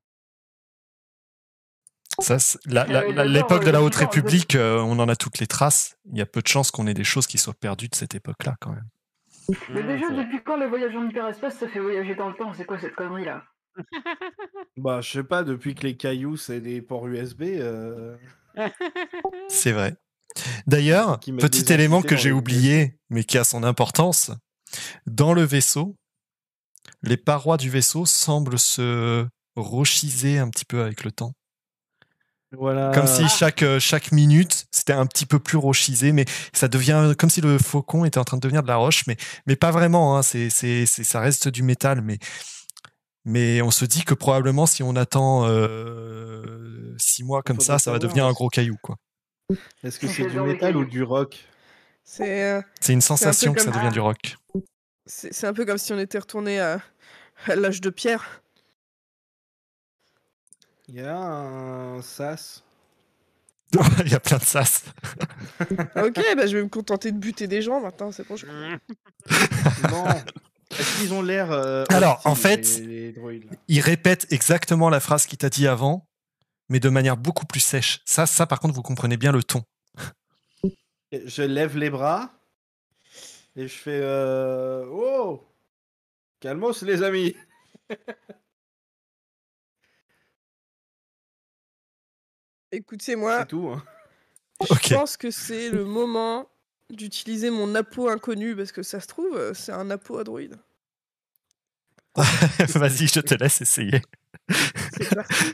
Ça, c'est- la- la- Euh, la- d'abord, l'époque de euh, la Haute Super, République, euh, on en a toutes les traces. Il y a peu de chances qu'on ait des choses qui soient perdues de cette époque-là, quand même. Mais Mmh, déjà, c'est vrai. depuis quand les voyages en hyperespace, ça fait voyager dans le temps? C'est quoi cette connerie là? Bah, je sais pas, depuis que les cailloux, c'est des ports U S B, euh, C'est vrai. D'ailleurs, Qui mettent petit des élément entités que dans j'ai les oublié, mais qui a son importance, dans le vaisseau, les parois du vaisseau semblent se rochiser un petit peu avec le temps. voilà. Comme si Ah. chaque, euh, chaque minute, c'était un petit peu plus rochisé, mais ça devient comme si le faucon était en train de devenir de la roche, mais, mais pas vraiment, hein, c'est, c'est, c'est, ça reste du métal, mais, mais on se dit que probablement si on attend euh, six mois comme ça, Faudrait ça va savoir, devenir un est-ce- gros caillou, quoi. Est-ce que c'est du J'adore les métal ou cailloux. du rock? C'est euh, C'est une un peu sensation que ça comme- devient du rock. c'est c'est un peu comme si on était retourné à, à l'âge de pierre. Il y a un sas. Il y a plein de sas. Ok, bah, je vais me contenter de buter des gens maintenant, c'est bon. Je... Mmh. Non. Est-ce qu'ils ont l'air euh, Alors, en hostiles, fait, les, les droïdes là Il répète exactement la phrase qu'il t'a dit avant, mais de manière beaucoup plus sèche. Ça, ça par contre, vous comprenez bien le ton. Je lève les bras et je fais euh... Oh, calmos les amis. Écoutez-moi, C'est tout. Hein. je Ok. pense que c'est le moment d'utiliser mon apo inconnu parce que ça se trouve, euh, c'est un apo à droïde. Vas-y, je te laisse essayer. C'est parti.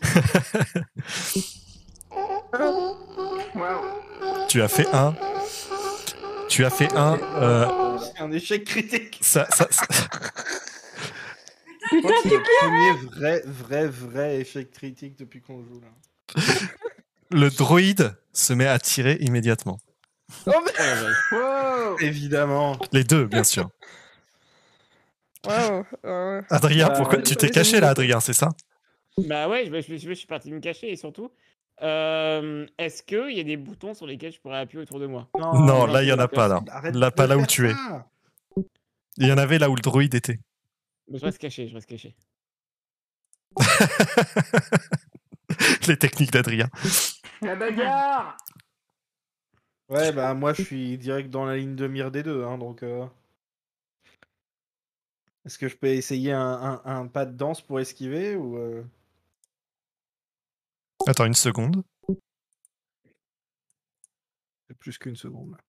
Waouh. Tu as fait un. Tu as fait un. euh, C'est un échec critique. ça, ça- ça- Je crois que c'est le premier vrai, vrai, vrai échec critique depuis qu'on joue là. le droïde se met à tirer immédiatement. Oh, mais... Oh la vache. Wow. Évidemment. Les deux, bien sûr. Wow, euh, Adrien, Bah, pourquoi je tu t'es savais caché jamais là, le- Adrien, c'est ça? Bah ouais, je, me- je, me- je, me suis parti me cacher et surtout, euh, est-ce qu'il y a des boutons sur lesquels je pourrais appuyer autour de moi Non, là, il y en a pas, là. Arrête Là, de pas là où faire tu es. ça. Il y en avait là où le droïde était. Mais je reste caché, je reste caché. Les techniques d'Adrien. La bagarre. Ouais, bah moi je suis direct dans la ligne de mire des deux, hein, donc. Euh... Est-ce que je peux essayer un, un, un pas de danse pour esquiver ou euh... Attends une seconde. C'est plus qu'une seconde. Là.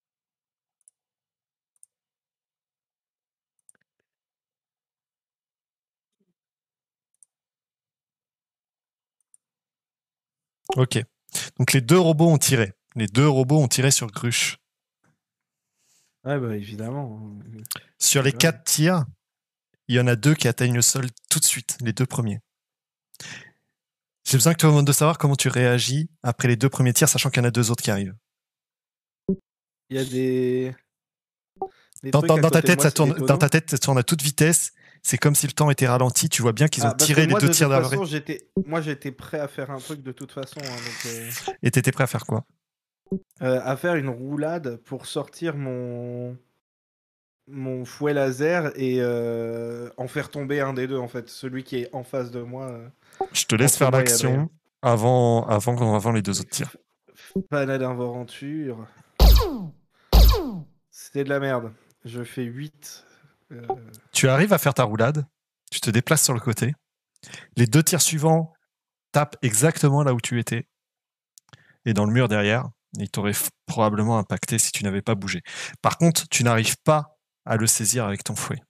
Ok. Donc les deux robots ont tiré. Les deux robots ont tiré sur Gruche. Ouais, bah évidemment. Sur les quatre tirs, il y en a deux qui atteignent le sol tout de suite, les deux premiers. J'ai besoin que tu me demandes de savoir comment tu réagis après les deux premiers tirs, sachant qu'il y en a deux autres qui arrivent. Il y a des. des Dans, trucs dans- à dans ta côté de tête, moi, ça c'est tourne, des tonneaux. dans ta tête, ça tourne à toute vitesse. C'est comme si le temps était ralenti. Tu vois bien qu'ils ont Ah, parce tiré que les moi, deux de tirs toute d'après. façon, j'étais, moi, j'étais prêt à faire un truc de toute façon. Hein, donc, euh, Et t'étais prêt à faire quoi? euh, à faire une roulade pour sortir mon mon fouet laser et euh, en faire tomber un des deux en fait, celui qui est en face de moi. euh, Je te laisse entre faire moi et Adrien. l'action avant, avant, avant les deux autres tirs. Pana d'aventure. C'était de la merde. Je fais huit. euh, Tu arrives à faire ta roulade. Tu te déplaces sur le côté. Les deux tirs suivants tapent exactement là où tu étais. Et dans le mur derrière, il t'aurait f- probablement impacté si tu n'avais pas bougé. Par contre, tu n'arrives pas à le saisir avec ton fouet.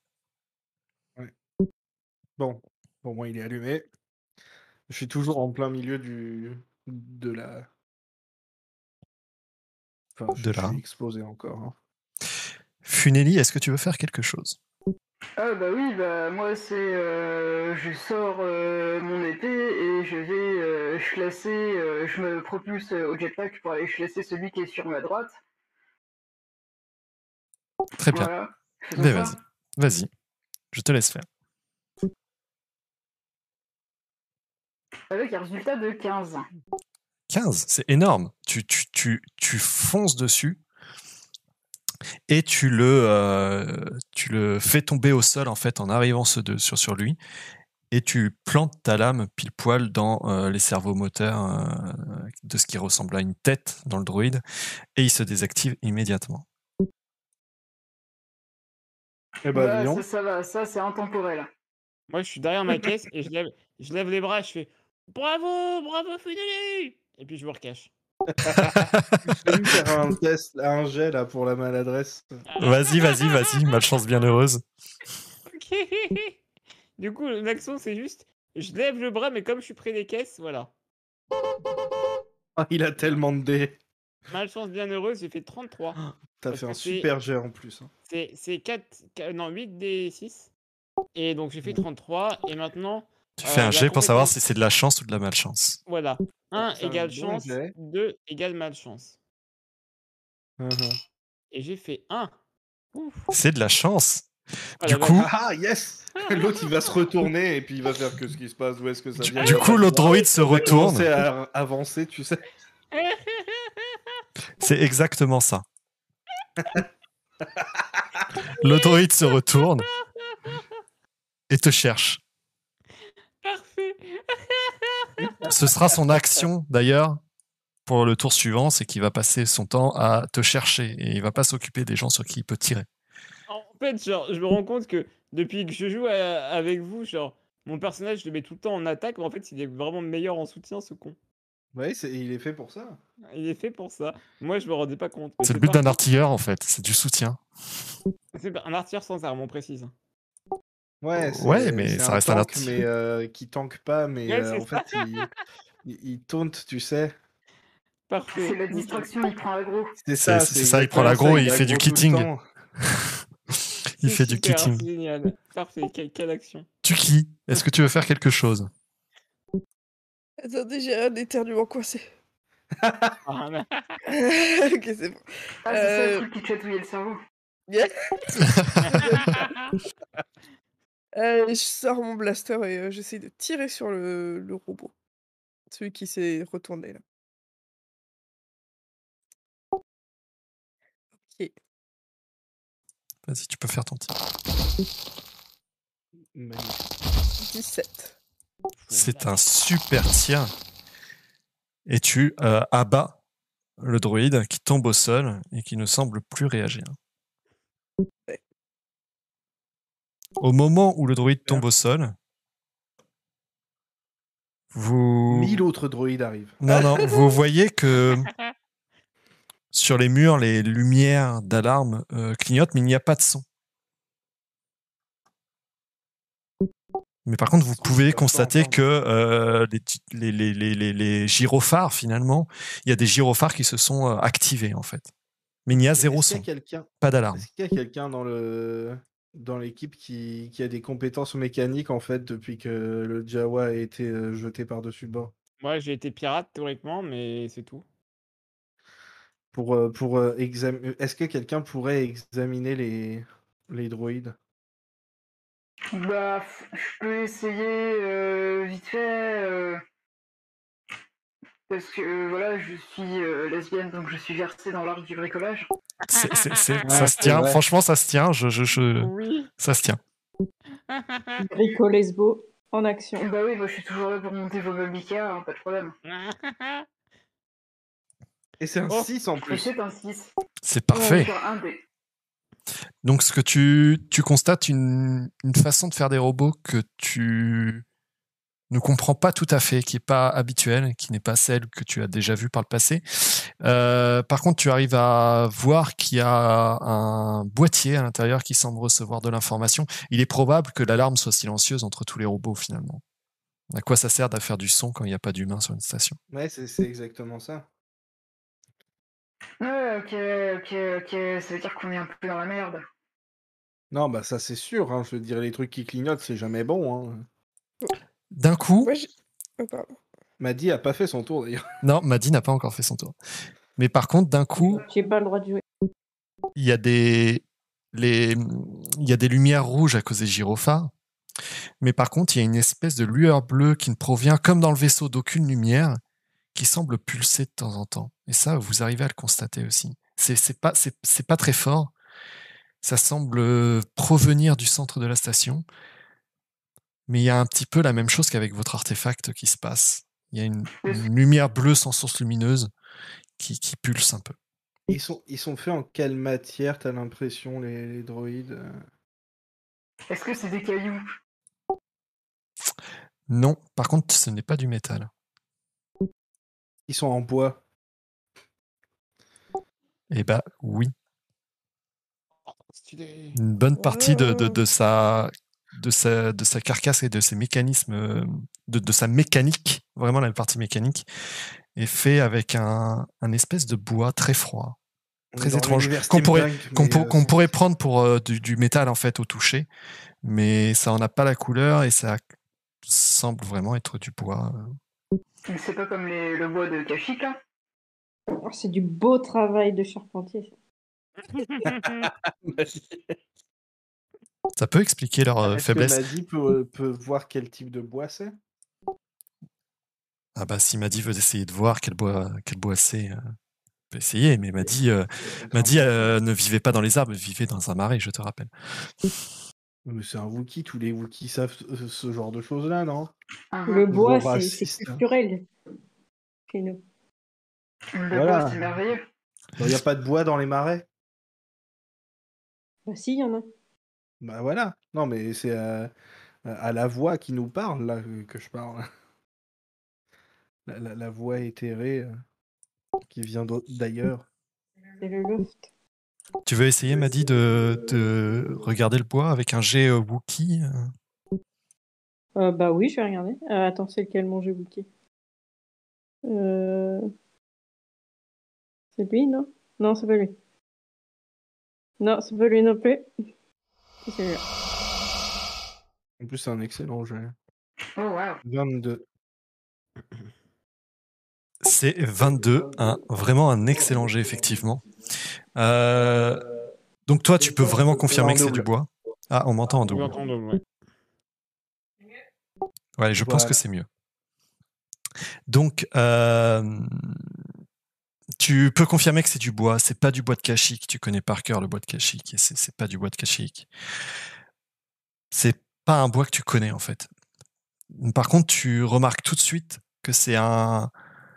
Bon, pour moi, il est allumé. Je suis toujours en plein milieu du de la. Enfin, je, De je là. suis explosé encore. hein. Funeli, est-ce que tu veux faire quelque chose? Ah bah oui, bah moi c'est... euh, je sors euh, mon épée et je vais euh, chlasser... euh, je me propulse au jetpack pour aller chlasser celui qui est sur ma droite. Très bien. Voilà, faisons Mais ça. vas-y. Vas-y. Je te laisse faire. Avec un résultat de quinze. quinze, c'est énorme. Tu, tu, tu, tu fonces dessus et tu le, euh, tu le fais tomber au sol en fait en arrivant ce de- sur, sur lui et tu plantes ta lame pile poil dans euh, les cerveaux moteurs euh, de ce qui ressemble à une tête dans le droïde et il se désactive immédiatement. Eh bah, Bah dis ça, donc. ça va, ça c'est intemporel. Moi, je suis derrière ma caisse et je lève, je lève les bras et je fais bravo, bravo Funeli. Et puis je me recache. Je vais lui faire un test, un jet là pour la maladresse. Vas-y, vas-y, vas-y, malchance bien heureuse. Ok. Du coup, l'action, c'est juste, je lève le bras, mais comme je suis près des caisses, voilà. Ah, il a tellement de dés. Malchance bien heureuse, j'ai fait trente-trois. T'as Parce fait que un c'est- super jet en plus. hein. C'est c'est quatre, qua- non, huit des six. Et donc j'ai fait trente-trois. Et maintenant, Tu fais Euh, un la jet pour savoir compétence- si c'est de la chance ou de la malchance. voilà. un C'est un égale bon chance, jet. deux égale malchance. Mhm. Et j'ai fait un. Ouf. C'est de la chance. Oh Du la coup, Ah ah, yes. L'autre il va se retourner et puis il va faire que ce qui se passe, où est-ce que ça du, vient. du il va coup, pas le le voir. droïde se Il va retourne. commencer à avancer, tu sais. C'est exactement ça. Le droïde se retourne et te cherche. Parfait. Ce sera son action d'ailleurs pour le tour suivant, c'est qu'il va passer son temps à te chercher et il va pas s'occuper des gens sur qui il peut tirer. En fait, genre, je me rends compte que depuis que je joue à- avec vous, genre, mon personnage, je le mets tout le temps en attaque, mais en fait, il est vraiment meilleur en soutien, ce con. Ouais, c'est- il est fait pour ça. Il est fait pour ça. Moi, je me rendais pas compte. Mais C'est le but d'un parfait. artilleur en fait, c'est du soutien. C'est un artilleur sans arme, on précise. Ouais, c'est, Ouais, mais c'est ça un reste un tank, artillerie. mais euh, qui tank pas, mais Ouais, euh, c'est en fait, il, il, il taunte, tu sais. Parfait. C'est la distraction, il prend aggro. C'est C'est ça, c'est- c'est ça, il prend exactement l'aggro ça, et il fait du aggro tout le kitting. temps. Il C'est fait du super, kitting. C'est génial. Parfait. Quelle, quelle action. Tu qui? Est-ce que tu veux faire quelque chose? Attendez, j'ai un éternuement coincé. Ah, mais- Ok, c'est bon. Ah, c'est ça Euh, le truc qui chatouillait le cerveau. Euh, je sors mon blaster et euh, j'essaie de tirer sur le, le robot. Celui qui s'est retourné là. Ok. Vas-y, tu peux faire ton tir. Magnifique. dix-sept. C'est un super tir. Et tu euh, abats le droïde qui tombe au sol et qui ne semble plus réagir. Ouais. Au moment où le droïde tombe au sol, vous... Mille autres droïdes arrivent. Non, non, vous voyez que sur les murs, les lumières d'alarme euh, clignotent, mais il n'y a pas de son. Mais par contre, vous pouvez constater que euh, les, les, les, les, les gyrophares, finalement, il y a des gyrophares qui se sont euh, activés, en fait. Mais il y a zéro son, pas d'alarme. Est-ce qu'il y a quelqu'un dans le dans l'équipe qui, qui a des compétences mécaniques, en fait, depuis que le Jawa a été euh, jeté par-dessus le bord? Moi, j'ai été pirate, théoriquement, mais c'est tout. Pour, euh, pour euh, examiner... Est-ce que quelqu'un pourrait examiner les, les droïdes? Bah, je peux essayer euh, vite fait. euh, Parce que euh, voilà, je suis euh, lesbienne, donc je suis versée dans l'art du bricolage. C'est, c'est, c'est, Ouais, ça se c'est tient, vrai. franchement, ça se tient. Je, je, je... Oui. Ça se tient. Brico Lesbo en action. Bah oui, moi je suis toujours là pour monter vos meubles Ikea, hein, pas de problème. Et c'est un Oh. six en Et plus. c'est un six. C'est parfait. Sur un dé. Donc, ce que tu, tu constates une, une façon de faire des robots que tu ne comprends pas tout à fait, qui n'est pas habituelle, qui n'est pas celle que tu as déjà vue par le passé. Euh, par contre, tu arrives à voir qu'il y a un boîtier à l'intérieur qui semble recevoir de l'information. Il est probable que l'alarme soit silencieuse entre tous les robots, finalement. À quoi ça sert de faire du son quand il n'y a pas d'humain sur une station? Ouais, c'est c'est exactement ça. Ouais, ok, ok, ok, ça veut dire qu'on est un peu dans la merde. Non, bah ça c'est sûr, hein. Je veux dire, les trucs qui clignotent, c'est jamais bon. Hein. D'un coup, Moi, j'ai- oh, pardon. Maddy a pas fait son tour d'ailleurs. non, Maddy n'a pas encore fait son tour. Mais par contre, d'un coup, J'ai pas le droit de jouer. il y a des les il y a des lumières rouges à cause des gyrophares. Mais par contre, il y a une espèce de lueur bleue qui ne provient, comme dans le vaisseau, d'aucune lumière, qui semble pulser de temps en temps. Et ça, vous arrivez à le constater aussi. C'est, c'est pas, c'est, c'est pas très fort. Ça semble provenir du centre de la station. Mais il y a un petit peu la même chose qu'avec votre artefact qui se passe. Il y a une, une lumière bleue sans source lumineuse qui, qui pulse un peu. Ils sont, ils sont faits en quelle matière, t'as l'impression, les, les droïdes? Est-ce que c'est des cailloux? Non, par contre, ce n'est pas du métal. Ils sont en bois. Eh bah oui. Stylé. Une bonne partie de, de, Oh. de sa de sa de sa carcasse et de ses mécanismes de, de sa mécanique, vraiment la partie mécanique, est fait avec un, un espèce de bois très froid, On est très dans étrange, l'univers qu'on pourrait steampunk, qu'on, mais, pour- euh, qu'on sans- pourrait prendre pour euh, du, du métal en fait au toucher, mais ça en a pas la couleur et ça semble vraiment être du bois. Mais c'est pas comme les, le bois de Kashyyyk, là? Oh, c'est du beau travail de charpentier. ça. Ça peut expliquer leur euh, Est-ce faiblesse. que Maddy peut, peut voir quel type de bois c'est? Ah bah si Maddy veut essayer de voir quel bois quel bois c'est, euh, peut essayer, mais Maddy euh, Maddy euh, ne vivait pas dans les arbres, elle vivait dans un marais, je te rappelle. Mais c'est un Wookie, tous les Wookiees savent ce, ce genre de choses-là, non? Ah, Le Gros bois, c'est, raciste. c'est culturel chez nous. le Voilà. bois, c'est merveilleux. Il n'y a pas de bois dans les marais? Bah si, il y en a. Bah voilà. Non, mais c'est euh, à la voix qui nous parle, là, que, que je parle. La, la- la voix éthérée euh, qui vient d'au- d'ailleurs. C'est le loft. Tu veux essayer, Maddy, de, de regarder le bois avec un jet euh, Wookie euh Euh, bah oui, je vais regarder. Euh, attends, c'est lequel mon jeu bouquet euh... C'est lui, non? Non, c'est pas lui. Non, c'est pas lui non plus. C'est celui-là. En plus, c'est un excellent jeu. Oh, wow. vingt-deux. C'est vingt-deux, un, vraiment un excellent jet, effectivement. Euh, donc toi, tu peux vraiment confirmer En que c'est double. du bois. Ah, on m'entend en On double. entend double, ouais. Ouais, je pense Voilà. que c'est mieux. Donc, euh, tu peux confirmer que c'est du bois. C'est pas du bois de Kashyyyk. Tu connais par cœur le bois de Kashyyyk. Et c'est, c'est pas du bois de Kashyyyk. C'est pas un bois que tu connais, en fait. Par contre, tu remarques tout de suite que c'est un,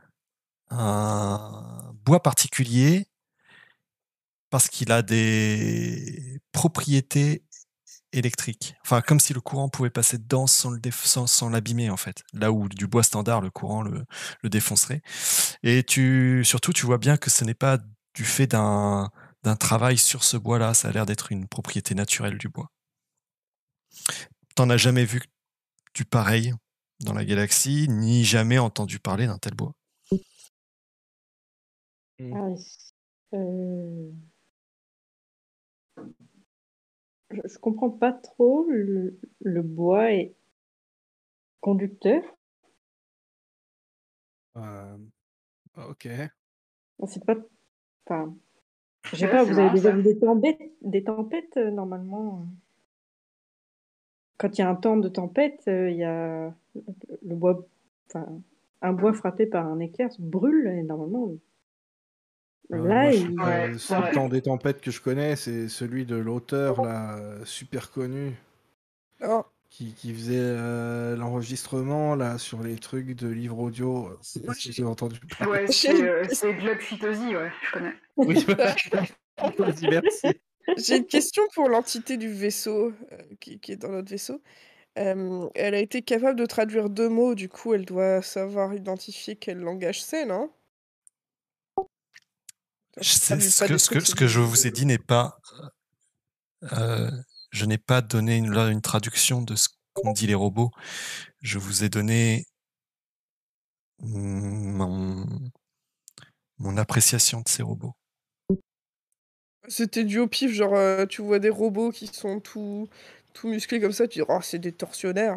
un bois particulier parce qu'il a des propriétés électrique. Enfin, comme si le courant pouvait passer dedans sans le déf- sans, sans l'abîmer, en fait. Là où du bois standard, le courant le, le défoncerait. Et tu, surtout, tu vois bien que ce n'est pas du fait d'un, d'un travail sur ce bois-là. Ça a l'air d'être une propriété naturelle du bois. T'en as jamais vu du pareil dans la galaxie, ni jamais entendu parler d'un tel bois. Ah oui. Euh, Je, je comprends pas trop. Le, le bois est conducteur. Euh, Ok. C'est pas. Enfin, je sais Ouais, pas, c'est vous avez marrant, déjà ça. vu des tempêtes, des tempêtes euh, normalement. euh, Quand il y a un temps de tempête, euh, il y a le bois, enfin, un bois frappé par un éclair se brûle et normalement, Euh, là, moi, je, il... Ouais, le c'est seul vrai. temps des tempêtes que je connais, c'est celui de l'auteur, là, euh, super connu, Oh, qui, qui faisait euh, l'enregistrement, là, sur les trucs de livres audio. Euh, C'est ce que j'ai entendu parler. Ouais, j'ai c'est une, euh, ques- c'est Glock Phytosie, ouais, je connais. Oui, bah, vas-y, merci. j'ai une question pour l'entité du vaisseau euh, qui, qui est dans notre vaisseau. Euh, elle a été capable de traduire deux mots, du coup, elle doit savoir identifier quel langage c'est, non? Genre, Je ça sais, traduit ce pas que, des ce trucs, que, c'est ce que je des... vous ai dit n'est pas, euh, je n'ai pas donné une, là, une traduction de ce qu'ont dit les robots. Je vous ai donné mon, mon appréciation de ces robots. C'était du au pif, genre, euh, tu vois des robots qui sont tout, tout musclés comme ça, tu dis, oh, c'est des tortionnaires.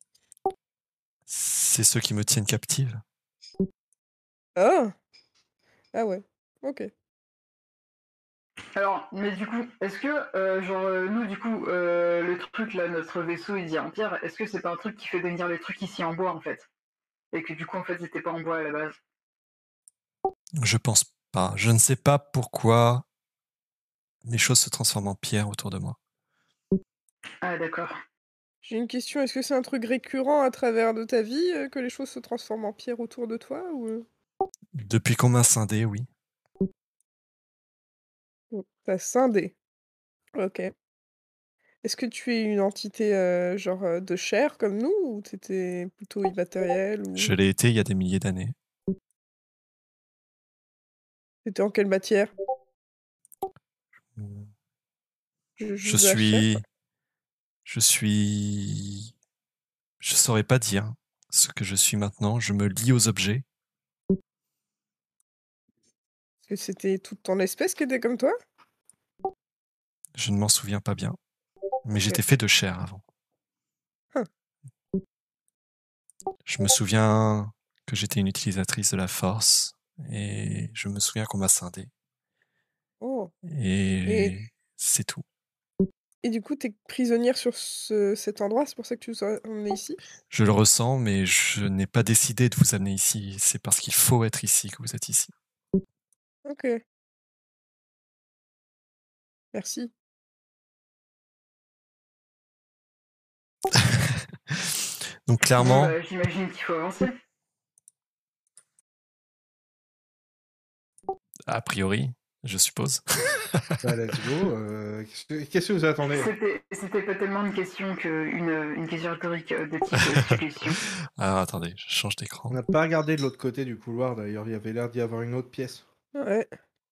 C'est ceux qui me tiennent captive. Ah! Ah ouais, ok. Alors, mais du coup, est-ce que, euh, genre, euh, nous, du coup, euh, le truc, là, notre vaisseau, il dit en pierre, est-ce que c'est pas un truc qui fait venir les trucs ici en bois, en fait? Et que du coup, en fait, c'était pas en bois à la base? Je pense pas. Je ne sais pas pourquoi les choses se transforment en pierre autour de moi. Ah, d'accord. J'ai une question, est-ce que c'est un truc récurrent à travers de ta vie, euh, que les choses se transforment en pierre autour de toi, ou... euh, Depuis qu'on m'a scindé, oui. ou t'as scindé? Ok. Est-ce que tu es une entité, euh, genre, euh, de chair comme nous, ou t'étais plutôt immatériel, Je ou... l'ai été il y a des milliers d'années. T'étais en quelle matière? Je, Je joue de la chair, quoi. suis, je suis, je saurais pas dire ce que je suis maintenant. Je me lie aux objets. Est-ce que c'était toute ton espèce qui était comme toi? Je ne m'en souviens pas bien. Mais Ok. j'étais fait de chair avant. Hein. Je me souviens que j'étais une utilisatrice de la force et je me souviens qu'on m'a scindé. Oh. Et Et, c'est tout. et du coup, t'es prisonnière sur ce- cet endroit, c'est pour ça que tu nous as emmenés ici? Je le ressens, mais je n'ai pas décidé de vous amener ici. C'est parce qu'il faut être ici que vous êtes ici. Ok. Merci. Donc Bon, clairement, bah, j'imagine qu'il faut avancer. a priori, je suppose. Bah, let's go. euh, Qu'est-ce que- qu'est-ce que vous attendez? C'était c'était pas tellement une question qu'une une question rhétorique euh, de type euh, suggestion. Alors attendez, je change d'écran. On n'a pas regardé de l'autre côté du couloir, d'ailleurs. Il y avait l'air d'y avoir une autre pièce. Ouais.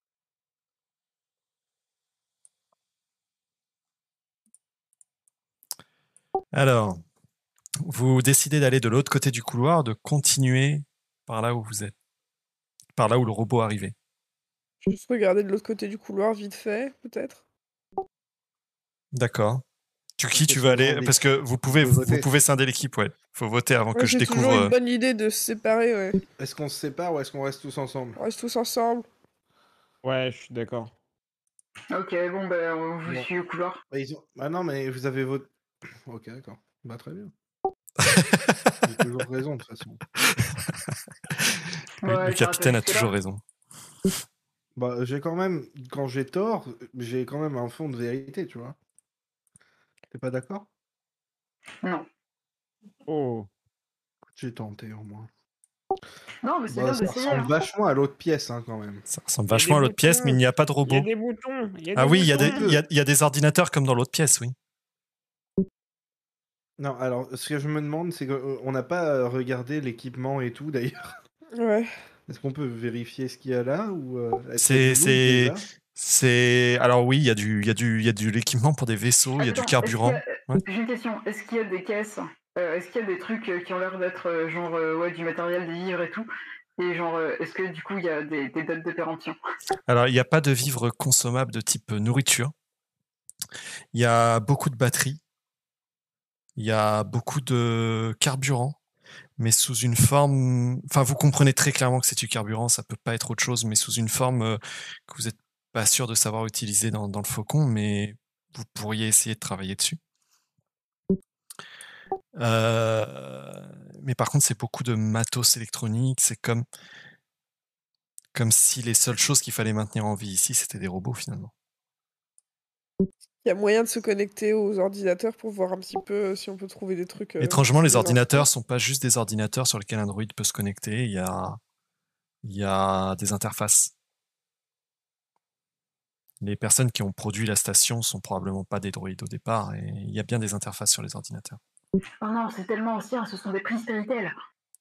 Alors, vous décidez d'aller de l'autre côté du couloir, de continuer par là où vous êtes, par là où le robot arrivait. Juste regarder de l'autre côté du couloir, vite fait, peut-être. D'accord. Tu qui tu Qu'est-ce veux qu'on aller en dit? Parce que vous pouvez Faut vous voter. pouvez scinder l'équipe, ouais. Faut voter avant Ouais, que je c'est découvre. toujours euh, une bonne idée de se séparer, ouais. Est-ce qu'on se sépare ou est-ce qu'on reste tous ensemble? On reste tous ensemble. Ouais, je suis d'accord. Ok, bon, bah, on vous Bon. suit au couloir. Bah, ils ont... Ah non, mais vous avez voté. Ok, d'accord. Bah, très bien. J'ai toujours raison, de toute façon. Oui, Ouais, le j'irai capitaine pas a jusque-là. toujours raison. Bah, j'ai quand même. Quand j'ai tort, j'ai quand même un fond de vérité, tu vois. T'es pas d'accord? Non. Oh. J'ai tenté, au moins. Non, mais c'est Bah, bien ça d'essayer. ressemble Hein. vachement à l'autre pièce, hein, quand même. Ça ressemble Il y a vachement des à l'autre pièce, mais il n'y a pas de Il y a robot. des boutons. Il y a Ah des oui, il y, a des- boutons. il y a- il y a des ordinateurs comme dans l'autre pièce, oui. Non, alors, ce que je me demande, c'est qu'on n'a pas euh, regardé l'équipement et tout, d'ailleurs. Ouais. Est-ce qu'on peut vérifier ce qu'il y a là ou euh, est-ce qu'il y a C'est, du loot c'est, déjà c'est. Alors oui, il y a du, il y a du, il y a de l'équipement pour des vaisseaux, il y a du Attends, est-ce qu'il y carburant. a- Ouais. J'ai une question. Est-ce qu'il y a des caisses euh, Est-ce qu'il y a des trucs euh, qui ont l'air d'être euh, genre euh, ouais, du matériel, des vivres et tout? Et genre, euh, est-ce que du coup il y a des, des dates de péremption? Alors il n'y a pas de vivres consommables de type nourriture. Il y a beaucoup de batteries. Il y a beaucoup de carburant, mais sous une forme. Enfin, vous comprenez très clairement que c'est du carburant, ça peut pas être autre chose, mais sous une forme euh, que vous n'êtes pas sûr de savoir utiliser dans, dans le Faucon, mais vous pourriez essayer de travailler dessus. Euh, mais par contre, c'est beaucoup de matos électronique. C'est comme comme si les seules choses qu'il fallait maintenir en vie ici, c'était des robots finalement. Il y a moyen de se connecter aux ordinateurs pour voir un petit peu euh, si on peut trouver des trucs. euh, Étrangement, les des ordinateurs infos. sont pas juste des ordinateurs sur lesquels un droïde peut se connecter. Il y a il y a des interfaces. Les personnes qui ont produit la station sont probablement pas des droïdes au départ, et il y a bien des interfaces sur les ordinateurs. Oh non, c'est tellement ancien, ce sont des prises Péritel.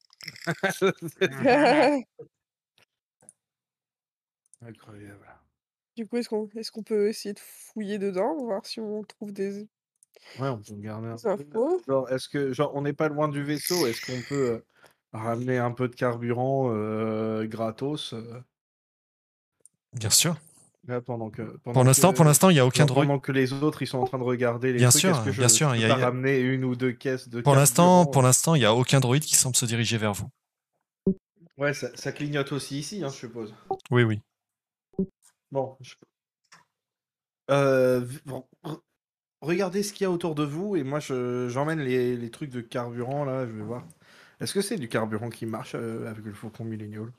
Incroyable. Du coup, est-ce qu'on est-ce qu'on peut essayer de fouiller dedans, voir si on trouve des, Ouais, on peut garder un des peu. infos? Genre, est-ce que, genre, on n'est pas loin du vaisseau, est-ce qu'on peut euh, ramener un peu de carburant euh, gratos euh, Bien sûr. là, pendant que, Pour pendant l'instant, pour que, l'instant, il y a aucun genre, droïde. pendant que les autres ils sont en train de regarder les Bien trucs, est-ce sûr, que je, bien sûr. je il peux y a- pas il y a- ramener une ou deux caisses de Pour l'instant, carburant pour euh l'instant, il y a aucun droïde qui semble se diriger vers vous. Ouais, ça, ça clignote aussi ici, hein, je suppose. Oui, oui. Bon, je- Euh, v- bon, re- regardez ce qu'il y a autour de vous et moi je j'emmène les, les trucs de carburant là, je vais voir. Est-ce que c'est du carburant qui marche euh, avec le Faucon Millennial?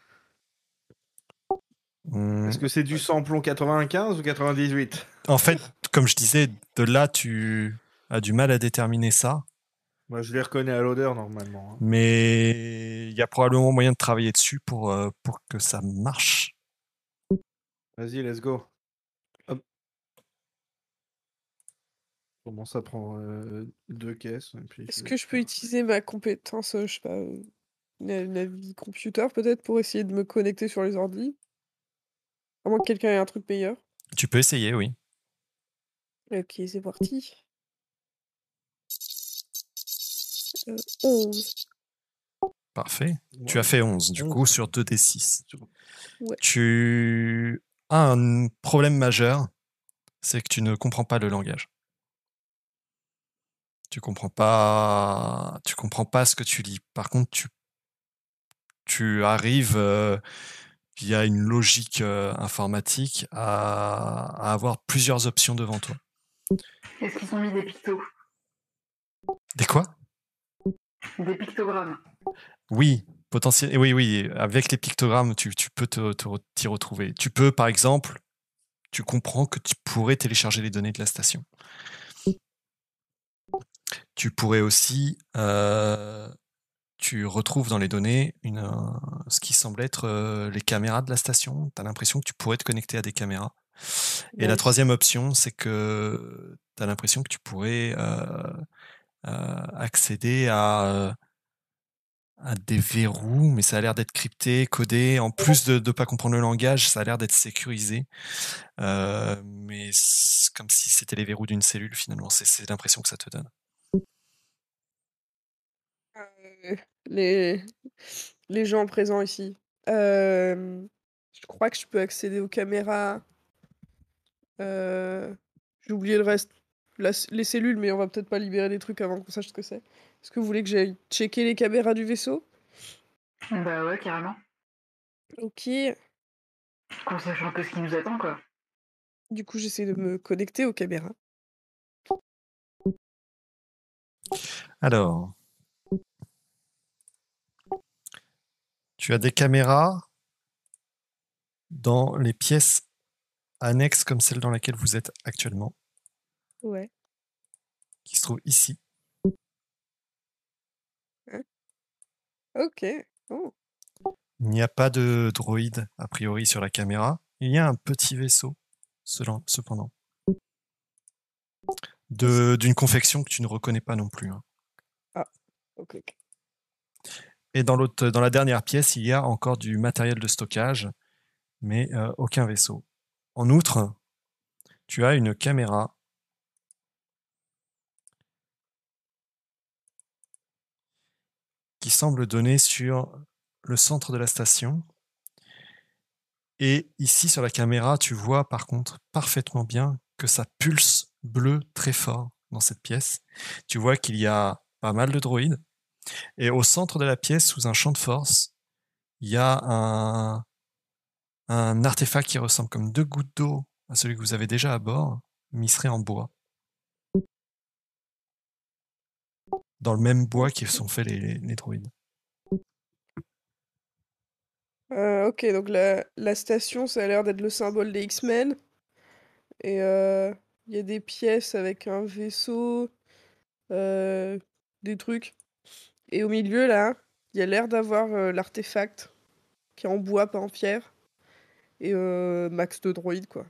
Hum, Est-ce que c'est du samplon quatre-vingt-quinze ou quatre-vingt-dix-huit? En fait, comme je disais, de là, tu as du mal à déterminer ça, Moi je les reconnais à l'odeur normalement, hein. mais il y a probablement moyen de travailler dessus pour, euh, pour que ça marche. Vas-y, let's go. Hop. Comment ça prend euh, deux caisses et puis Est-ce je vais que je peux faire- utiliser ma compétence, euh, je sais pas, euh, na- Navi computer peut-être pour essayer de me connecter sur les ordis? À moins que quelqu'un ait un truc meilleur. Tu peux essayer, oui. Ok, c'est parti. Euh, onze. Parfait. Tu Ouais. as fait onze, du onze. coup, sur deux d six. Sur- Ouais. Tu as un problème majeur, c'est que tu ne comprends pas le langage. Tu comprends pas, tu comprends pas ce que tu lis. Par contre, tu, tu arrives euh, via une logique euh, informatique à, à avoir plusieurs options devant toi. Est-ce qu'ils ont mis des pictos? Des quoi? Des pictogrammes. Oui, potentiel. Oui, oui. Avec les pictogrammes, tu, tu peux te, te re- t'y retrouver. Tu peux, par exemple, tu comprends que tu pourrais télécharger les données de la station. Tu pourrais aussi, euh, tu retrouves dans les données une, euh, ce qui semble être euh, les caméras de la station. Tu as l'impression que tu pourrais te connecter à des caméras. Et la Nice. troisième option, c'est que tu as l'impression que tu pourrais euh, euh, accéder à, euh, à des verrous, mais ça a l'air d'être crypté, codé. En plus de ne pas comprendre le langage, ça a l'air d'être sécurisé. Euh, mais c'est comme si c'était les verrous d'une cellule, finalement. C'est, c'est l'impression que ça te donne. Euh, les... les gens présents ici. Euh, Je crois que je peux accéder aux caméras. Euh, J'ai oublié le reste. La- Les cellules, mais on va peut-être pas libérer des trucs avant qu'on sache ce que c'est. Est-ce que vous voulez que j'aille checker les caméras du vaisseau? Bah ouais, carrément. Ok. Qu'on sache un peu ce qui nous attend, quoi. Du coup, j'essaie de me connecter aux caméras. Alors, tu as des caméras dans les pièces annexes comme celle dans laquelle vous êtes actuellement, Ouais. qui se trouvent ici. Hein? Ok. Oh. Il n'y a pas de droïde, a priori, sur la caméra. Il y a un petit vaisseau, selon- cependant. de d'une confection que tu ne reconnais pas non plus. Hein. Ok, ok. Et dans l'autre, dans la dernière pièce, il y a encore du matériel de stockage, mais euh, aucun vaisseau. En outre, tu as une caméra qui semble donner sur le centre de la station. Et ici, sur la caméra, tu vois par contre parfaitement bien que ça pulse bleu très fort dans cette pièce. Tu vois qu'il y a pas mal de droïdes. Et au centre de la pièce, sous un champ de force, il y a un, un artefact qui ressemble comme deux gouttes d'eau à celui que vous avez déjà à bord, mais il serait en bois. Dans le même bois qui sont faits les, les, les droïdes. Euh, ok, donc la, la station, ça a l'air d'être le symbole des X-Men. Et euh, il y a des pièces avec un vaisseau, euh, des trucs. Et au milieu, là, il y a l'air d'avoir euh, l'artefact qui est en bois, pas en pierre. Et euh, max de droïdes, quoi.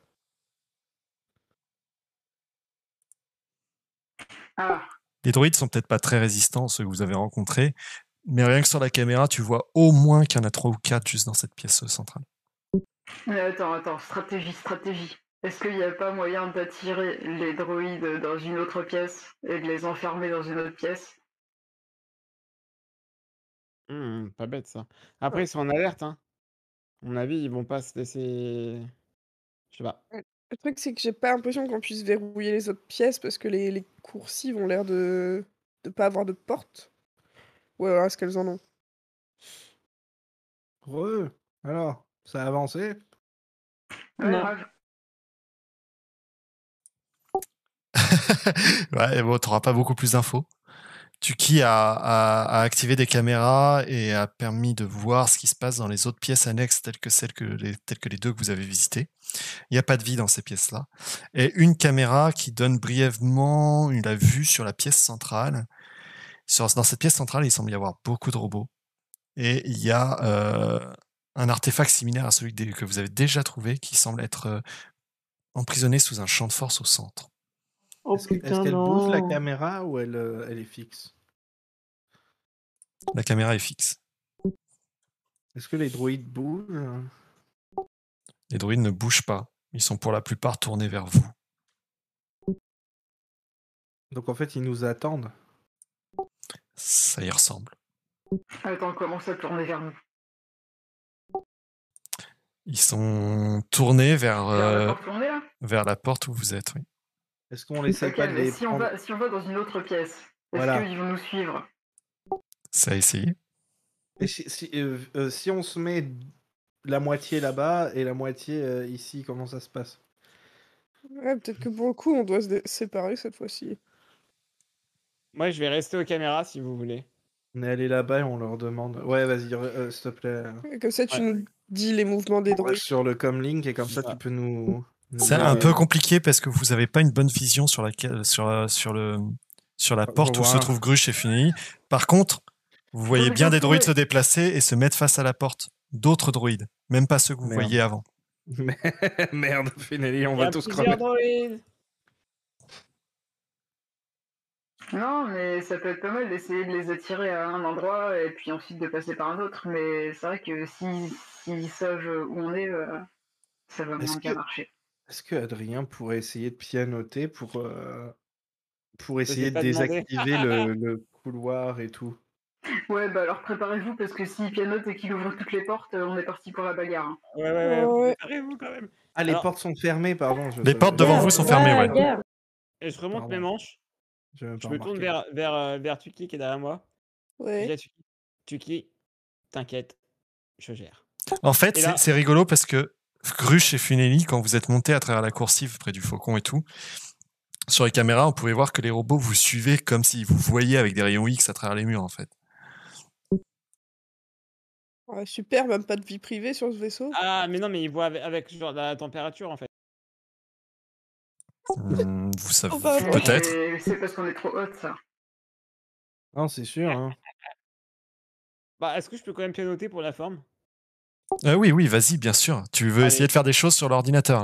Ah, Les droïdes sont peut-être pas très résistants, ceux que vous avez rencontrés, mais rien que sur la caméra, tu vois au moins qu'il y en a trois ou quatre juste dans cette pièce centrale. mais attends, attends, stratégie, stratégie. Est-ce qu'il n'y a pas moyen d'attirer les droïdes dans une autre pièce et de les enfermer dans une autre pièce? Hum, pas bête ça. Après, ils sont en alerte, hein. À mon avis, ils vont pas se laisser. Je sais pas. Ouais. Le truc, c'est que j'ai pas l'impression qu'on puisse verrouiller les autres pièces parce que les, les coursives ont l'air de de pas avoir de porte. Ou alors est-ce qu'elles en ont? Re, alors, ça a avancé? Ouais, Non. grave. Ouais, bon, t'auras pas beaucoup plus d'infos. Tuki a, a, a activé des caméras et a permis de voir ce qui se passe dans les autres pièces annexes telles que celles que les, telles que les deux que vous avez visitées. Il n'y a pas de vie dans ces pièces-là. Et une caméra qui donne brièvement la vue sur la pièce centrale. Sur, dans cette pièce centrale, il semble y avoir beaucoup de robots. Et il y a euh, un artefact similaire à celui que que vous avez déjà trouvé qui semble être euh, emprisonné sous un champ de force au centre. Oh Est-ce que- est-ce putain, qu'elle bouge la non. caméra ou elle, euh, elle est fixe? La caméra est fixe. Est-ce que les droïdes bougent? Les droïdes ne bougent pas. Ils sont pour la plupart tournés vers vous. Donc en fait, ils nous attendent. Ça y ressemble. Attends, comment ça tourner vers nous? Ils sont tournés vers, Vers la euh, porte tournée là? vers la porte où vous êtes. Oui. Est-ce qu'on essaie Ok, pas de mais les si on, prendre? va, si on va dans une autre pièce, est-ce Voilà. qu'ils vont nous suivre? Ça a essayé. Et si, si, euh, euh, si on se met la moitié là-bas et la moitié euh, ici, comment ça se passe? Ouais, peut-être que pour le coup, on doit se dé- séparer cette fois-ci. Moi, je vais rester aux caméras si vous voulez. On est allé là-bas et on leur demande. Ouais, vas-y, re- euh, s'il te plaît. Et comme ça, tu Ouais. nous dis les mouvements des On droïdes. reste sur le comlink et comme ça, Ça. tu peux nous. nous C'est dire un les- peu compliqué parce que vous n'avez pas une bonne vision sur, laquelle, sur, la- sur, le, sur la Faut porte où voir. se trouve Gruche et Funeli. Par contre, vous voyez mais bien faut des droïdes se trouver. déplacer et se mettre face à la porte. D'autres droïdes, même pas ceux que vous Merde. voyiez avant. Merde, Finelli, on Il y va a tous plusieurs crever. droïdes. Non, mais ça peut être pas mal d'essayer de les attirer à un endroit et puis ensuite de passer par un autre. Mais c'est vrai que s'ils s'ils savent où on est, euh, ça va Est-ce moins bien que, marcher. est-ce que Adrien pourrait essayer de pianoter pour, euh, pour Je essayer sais de pas demander. désactiver le, le couloir et tout? Ouais, bah alors préparez-vous parce que s'il pianote et qu'il ouvre toutes les portes, euh, on est parti pour la bagarre. hein. Ouais, ouais, ouais. Ouais. Préparez-vous quand même. Ah, les Alors- portes sont fermées, pardon. Je Les savais- portes devant Guerre, vous sont fermées, ouais. guerre. Et je remonte Pardon. mes manches. J'ai même Je pas me tourne remarqué. vers, vers, euh, vers Tuki qui est derrière moi. Je dis Ouais. à Tuki, Tuki, t'inquiète, je gère. En fait, Et c'est là- c'est rigolo parce que Gruche et Funeli, quand vous êtes montés à travers la coursive près du faucon et tout, sur les caméras, on pouvait voir que les robots vous suivaient comme si vous voyiez avec des rayons X à travers les murs, en fait. Ouais, super, même pas de vie privée sur ce vaisseau. Ah, mais non, mais il voit avec, avec genre la température en fait. Hum, vous savez, On va Mais peut-être. c'est- C'est parce qu'on est trop haute, ça. Non, c'est sûr. Hein. Bah, est-ce que je peux quand même pianoter pour la forme? Euh, oui, oui, vas-y, bien sûr. Tu veux Allez. essayer de faire des choses sur l'ordinateur, là.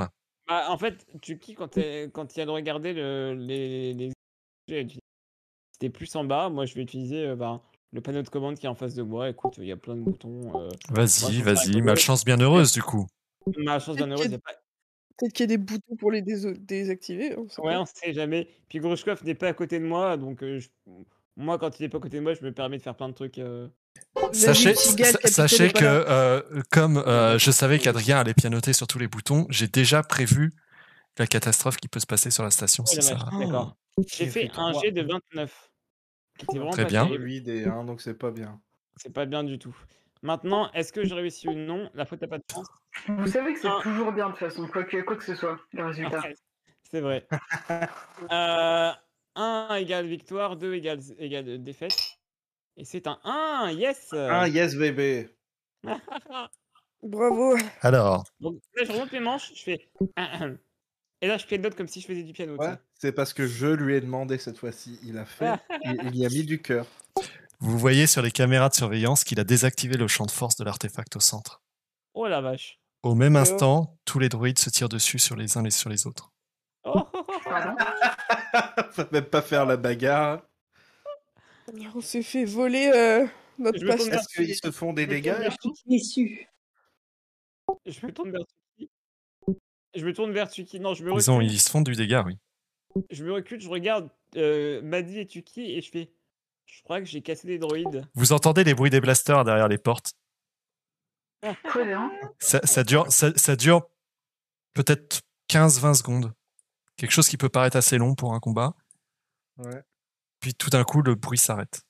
Bah, en fait, Tuki, quand, t'es- quand il y a de regarder le, les, les les- c'était plus en bas. Moi, je vais utiliser euh, bah, le panneau de commande qui est en face de moi. Écoute, il y a plein de boutons. euh, moi, je Vas-y, trouve ça vas-y. rigolo. Malchance bienheureuse, du coup. Ma chance bien Peut-être heureuse, qu'il y il a y a pas. peut-être qu'il y a des boutons pour les déso désactiver, on sait Ouais, pas. on sait jamais. Puis Grushkov n'est pas à côté de moi, donc euh, je- moi, quand il est pas à côté de moi, je me permets de faire plein de trucs. euh, Sachez, Vas-y, Tigal, sa- capitaine sachez est pas que là. euh, comme euh, je savais qu'Adrien allait pianoter sur tous les boutons, j'ai déjà prévu la catastrophe qui peut se passer sur la station Oh si la ça. vache, d'accord. J'ai J'ai fait fait un trois. jet de vingt-neuf, qui était vraiment Très pas bien. terrible. huit dés, hein, donc c'est pas bien. C'est pas bien du tout. Maintenant, est-ce que j'ai réussi ou non? La faute n'a pas de chance. Vous savez que c'est Un. toujours bien de toute façon, quoi que, quoi que ce soit, le résultat. C'est vrai. euh, un égale victoire, deux égale, égale défaite. Et c'est un un, yes. Ah, yes, bébé. Bravo. Alors, Donc là, je remonte mes manches, je fais... Et là, je pianote comme si je faisais du piano, tu Ouais, sais. c'est parce que je lui ai demandé cette fois-ci. Il a fait, il, il y a mis du cœur. vous voyez sur les caméras de surveillance qu'il a désactivé le champ de force de l'artefact au centre. Oh la vache. Au même Alors instant, tous les droïdes se tirent dessus sur les uns et sur les autres. Oh, oh, oh, oh. Pardon. Faut même pas faire la bagarre. On s'est fait voler euh, notre Je me tourne passeport. Est-ce qu'ils se font des Mais dégâts quel et tout Déçu. Je me tourne vers Tuki. Je me tourne vers Tuki. Non, je me Ils, ont, recule. ils se font du dégât, oui. Je me recule, je regarde euh, Maddy et Tuki et je fais... Je crois que j'ai cassé des droïdes. Vous entendez les bruits des blasters derrière les portes. Très bien. Ça, ça dure, ça, ça dure peut-être quinze vingt secondes. Quelque chose qui peut paraître assez long pour un combat. Ouais. Puis tout d'un coup, le bruit s'arrête.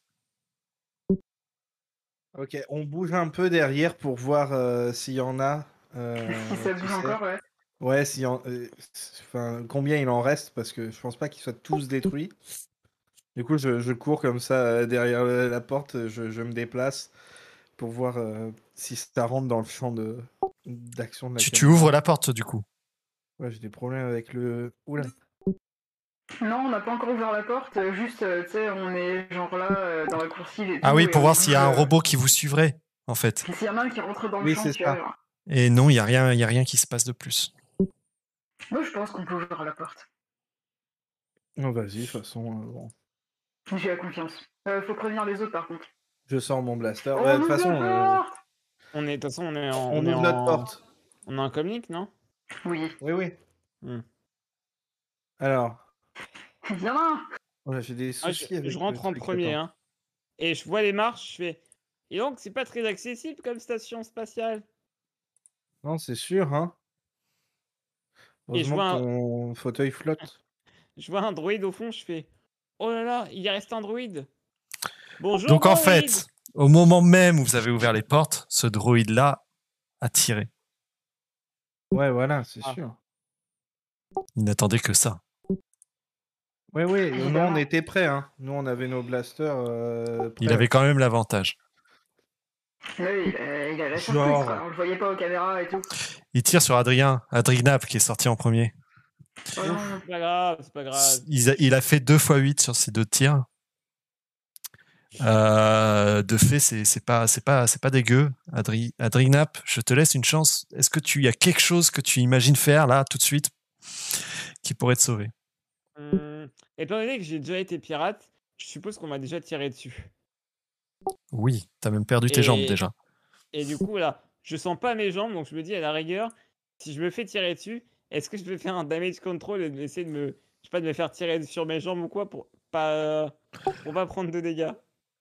Ok, on bouge un peu derrière pour voir euh, s'il y en a. euh, Si ça tu bouge sais. encore, ouais. Ouais, s'il y en- euh, enfin, combien il en reste, parce que je pense pas qu'ils soient tous détruits. Du coup, je, je cours comme ça euh, derrière la, la porte, je, je me déplace pour voir euh, si ça rentre dans le champ de d'action de la Tu, tu caméra. ouvres la porte, du coup. Ouais, j'ai des problèmes avec le. Oula. Non, on n'a pas encore ouvert la porte, euh, juste, euh, tu sais, on est genre là, euh, dans la coursive et Ah tout, oui, et pour on voir bouge, s'il y a un euh, robot qui vous suivrait, en fait. S'il y en a un qui rentre dans le Oui, champ, c'est tu ça. vois. Et non, il n'y a, rien- il y a rien qui se passe de plus. Moi, je pense qu'on peut ouvrir la porte. Non, vas-y, de toute façon, euh, bon. J'ai la confiance. Euh, faut prévenir les autres, par contre. Je sors mon blaster. On Ouais, de toute ouvre façon, la euh, porte On est, de toute façon, on est en... on On est ouvre notre en... porte. On est en communique, non? Oui. Oui, oui. Hmm. Alors, Il y en a un ouais, j'ai des Ah, je, soucis avec je le rentre en truc, premier, attends. hein. Et je vois les marches, je fais... Et donc, c'est pas très accessible comme station spatiale. Non, c'est sûr, hein. Et je Heureusement vois que un... ton fauteuil flotte. Je vois un droïde au fond, je fais... Oh là là, il reste un droïde. Bonjour, Donc en droïde. fait, au moment même où vous avez ouvert les portes, ce droïde-là a tiré. Ouais, voilà, c'est Ah. sûr. Il n'attendait que ça. Ouais, ouais, nous on Évidemment. était prêts, hein. Nous on avait nos blasters euh, prêts. Il avait quand même l'avantage. Oui, il a, il a la surprise, Genre. quoi. On le voyait pas aux caméras et tout. Il tire sur Adrien, Adrignap qui est sorti en premier. Oh non. C'est pas grave, c'est pas grave. Il a, il a fait deux fois huit sur ces deux tirs. Euh, de fait, c'est c'est pas, c'est pas, c'est pas dégueu. Adri, Adrignap, je te laisse une chance. Est-ce que tu y a quelque chose que tu imagines faire là tout de suite qui pourrait te sauver? Hum, étant donné que j'ai déjà été pirate, je suppose qu'on m'a déjà tiré dessus. Oui, t'as même perdu tes Et- jambes déjà. Et du coup, là, je sens pas mes jambes, donc je me dis à la rigueur, si je me fais tirer dessus, est-ce que je peux faire un damage control et essayer de me, je sais pas, de me faire tirer sur mes jambes ou quoi pour pas, pour pas prendre de dégâts.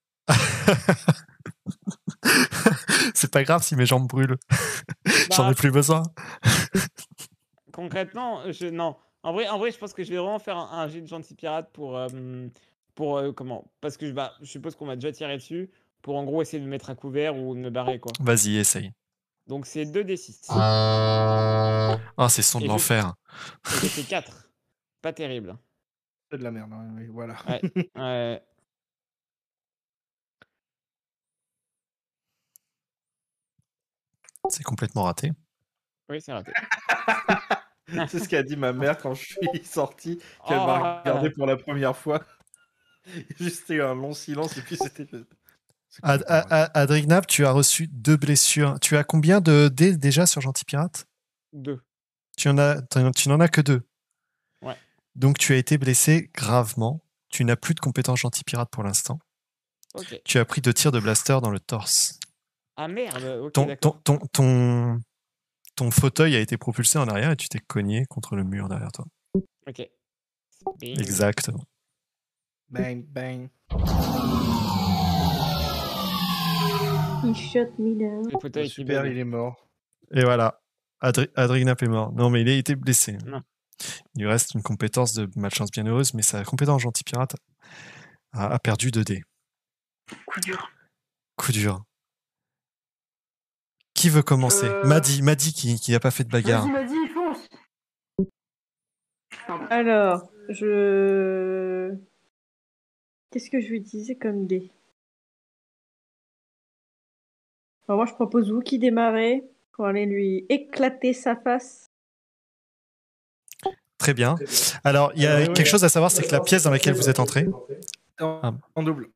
C'est pas grave si mes jambes brûlent. J'en Bah, ai plus besoin. concrètement, je non. En vrai, en vrai, je pense que je vais vraiment faire un, un jet de gentil pirate pour, euh, pour euh, comment? Parce que je, bah, je suppose qu'on m'a déjà tiré dessus pour en gros essayer de me mettre à couvert ou de me barrer quoi. Vas-y, essaye. Donc c'est deux d six. Ah, c'est son de Et je- l'enfer. Et j'ai fait quatre. Pas terrible. C'est de la merde, hein, oui, voilà. Ouais. Ouais. C'est complètement raté. Oui, c'est raté. C'est ce qu'a dit ma mère quand je suis sorti, qu'elle Oh. m'a regardé pour la première fois. Juste eu un long silence et puis c'était. C'est Ad, complètement raté. Ad- Adrignap, tu as reçu deux blessures. Tu as combien de dés déjà sur Gentil Pirate? Deux. Tu en as, t'en- tu n'en as que deux. Ouais. Donc tu as été blessé gravement. Tu n'as plus de compétences gentil pirate pour l'instant. Ok. Tu as pris deux tirs de blaster dans le torse. Ah merde, ok, Ton, ton, d'accord. ton, ton, ton fauteuil a été propulsé en arrière et tu t'es cogné contre le mur derrière toi. Ok. Bing. Exactement. Bang, bang. He shot me down. Le fauteuil qui Super, bug. il est mort. Et voilà. Adri Adrignap est mort. Non, mais il a été blessé. Non. Il lui reste une compétence de malchance bienheureuse, mais sa compétence gentil pirate a, a perdu deux dés. Coup dur. Coup dur. Qui veut commencer Euh, Madi, Madi qui qui n'a pas fait de bagarre. Vas-y, vas-y, fonce. Pardon. Alors, je... Qu'est-ce que je vais utiliser comme dé? Alors, moi, je propose vous qui démarrez pour aller lui éclater sa face. Très bien. Alors, il y a Ouais, ouais. quelque chose à savoir, c'est que la pièce dans laquelle vous êtes entré, En, Ah. en double.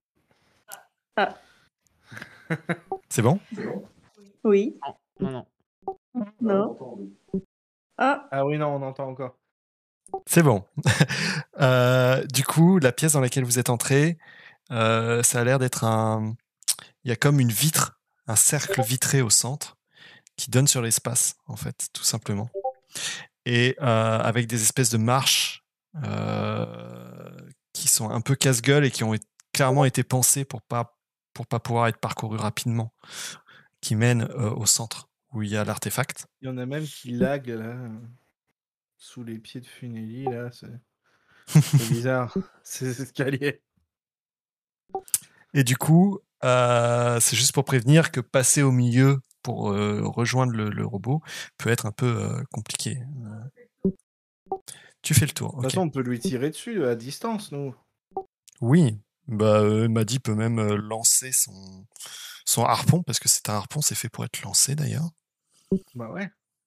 c'est bon Oui. Non, non. Non. Ah, Ah oui, non, on entend encore. C'est bon. Euh, du coup, la pièce dans laquelle vous êtes entré, euh, ça a l'air d'être un... Il y a comme une vitre, un cercle vitré au centre qui donne sur l'espace, en fait, tout simplement. Et euh, avec des espèces de marches euh, qui sont un peu casse-gueule et qui ont été- clairement été pensées pour pas pour pas pouvoir être parcourues rapidement, qui mènent euh, au centre où il y a l'artefact. Il y en a même qui lag là, euh, sous les pieds de Funeli là. C'est c'est bizarre. Ces escaliers. Et du coup, euh, c'est juste pour prévenir que passer au milieu pour euh, rejoindre le, le robot peut être un peu euh, compliqué. Euh, Tu fais le tour. De toute ok. façon, on peut lui tirer dessus à distance, nous. Oui, bah, euh, Madi peut même euh, lancer son, son harpon, parce que c'est un harpon, c'est fait pour être lancé d'ailleurs. Bah ouais.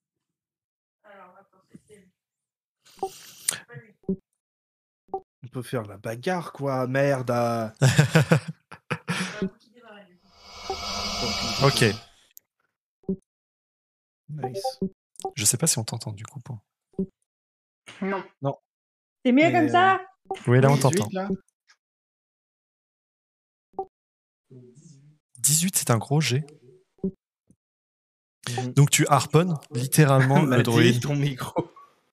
On peut faire la bagarre, quoi. Merde. ah. Ok, Nice. je sais pas si on t'entend du coup. Pour... Non. c'est mieux Mais, comme euh, ça? Oui, là on dix-huit, t'entend. là. dix-huit, c'est un gros jet. Mhm. Donc tu harponnes littéralement le M'a dit droïde. ton micro.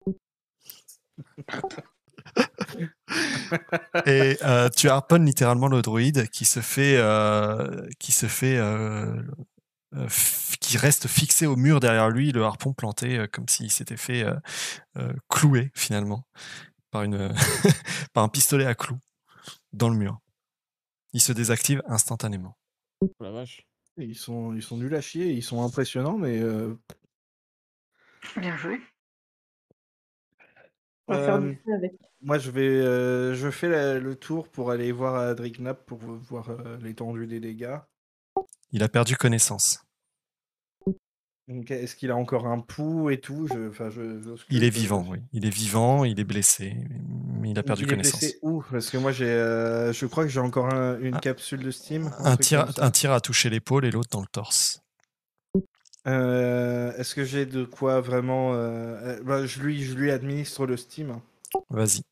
Et euh, tu harponnes littéralement le droïde qui se fait, euh, qui se fait, euh, euh, f- qui reste fixé au mur derrière lui, le harpon planté euh, comme s'il s'était fait euh, euh, clouer finalement par une, par un pistolet à clous dans le mur. Il se désactive instantanément. Oh la vache. Ils sont, ils sont nuls à chier. Ils sont impressionnants, mais. euh, Bien joué. On va faire euh, du feu avec. Moi, je vais, euh, je fais la- le tour pour aller voir Adrignap pour voir euh, l'étendue des dégâts. Il a perdu connaissance. Donc, est-ce qu'il a encore un pouls et tout? Je, enfin, je, j'auscute, Il est je- vivant, oui. Il est vivant, il est blessé, mais il a Donc, perdu il est connaissance. blessé où? Parce que moi, j'ai, euh, je crois que j'ai encore un- une Un- capsule de Steam. Un truc tir, comme ça. un tir a touché l'épaule et l'autre dans le torse. Euh, est-ce que j'ai de quoi vraiment euh, euh, bah, je lui, je lui administre le Steam. Vas-y.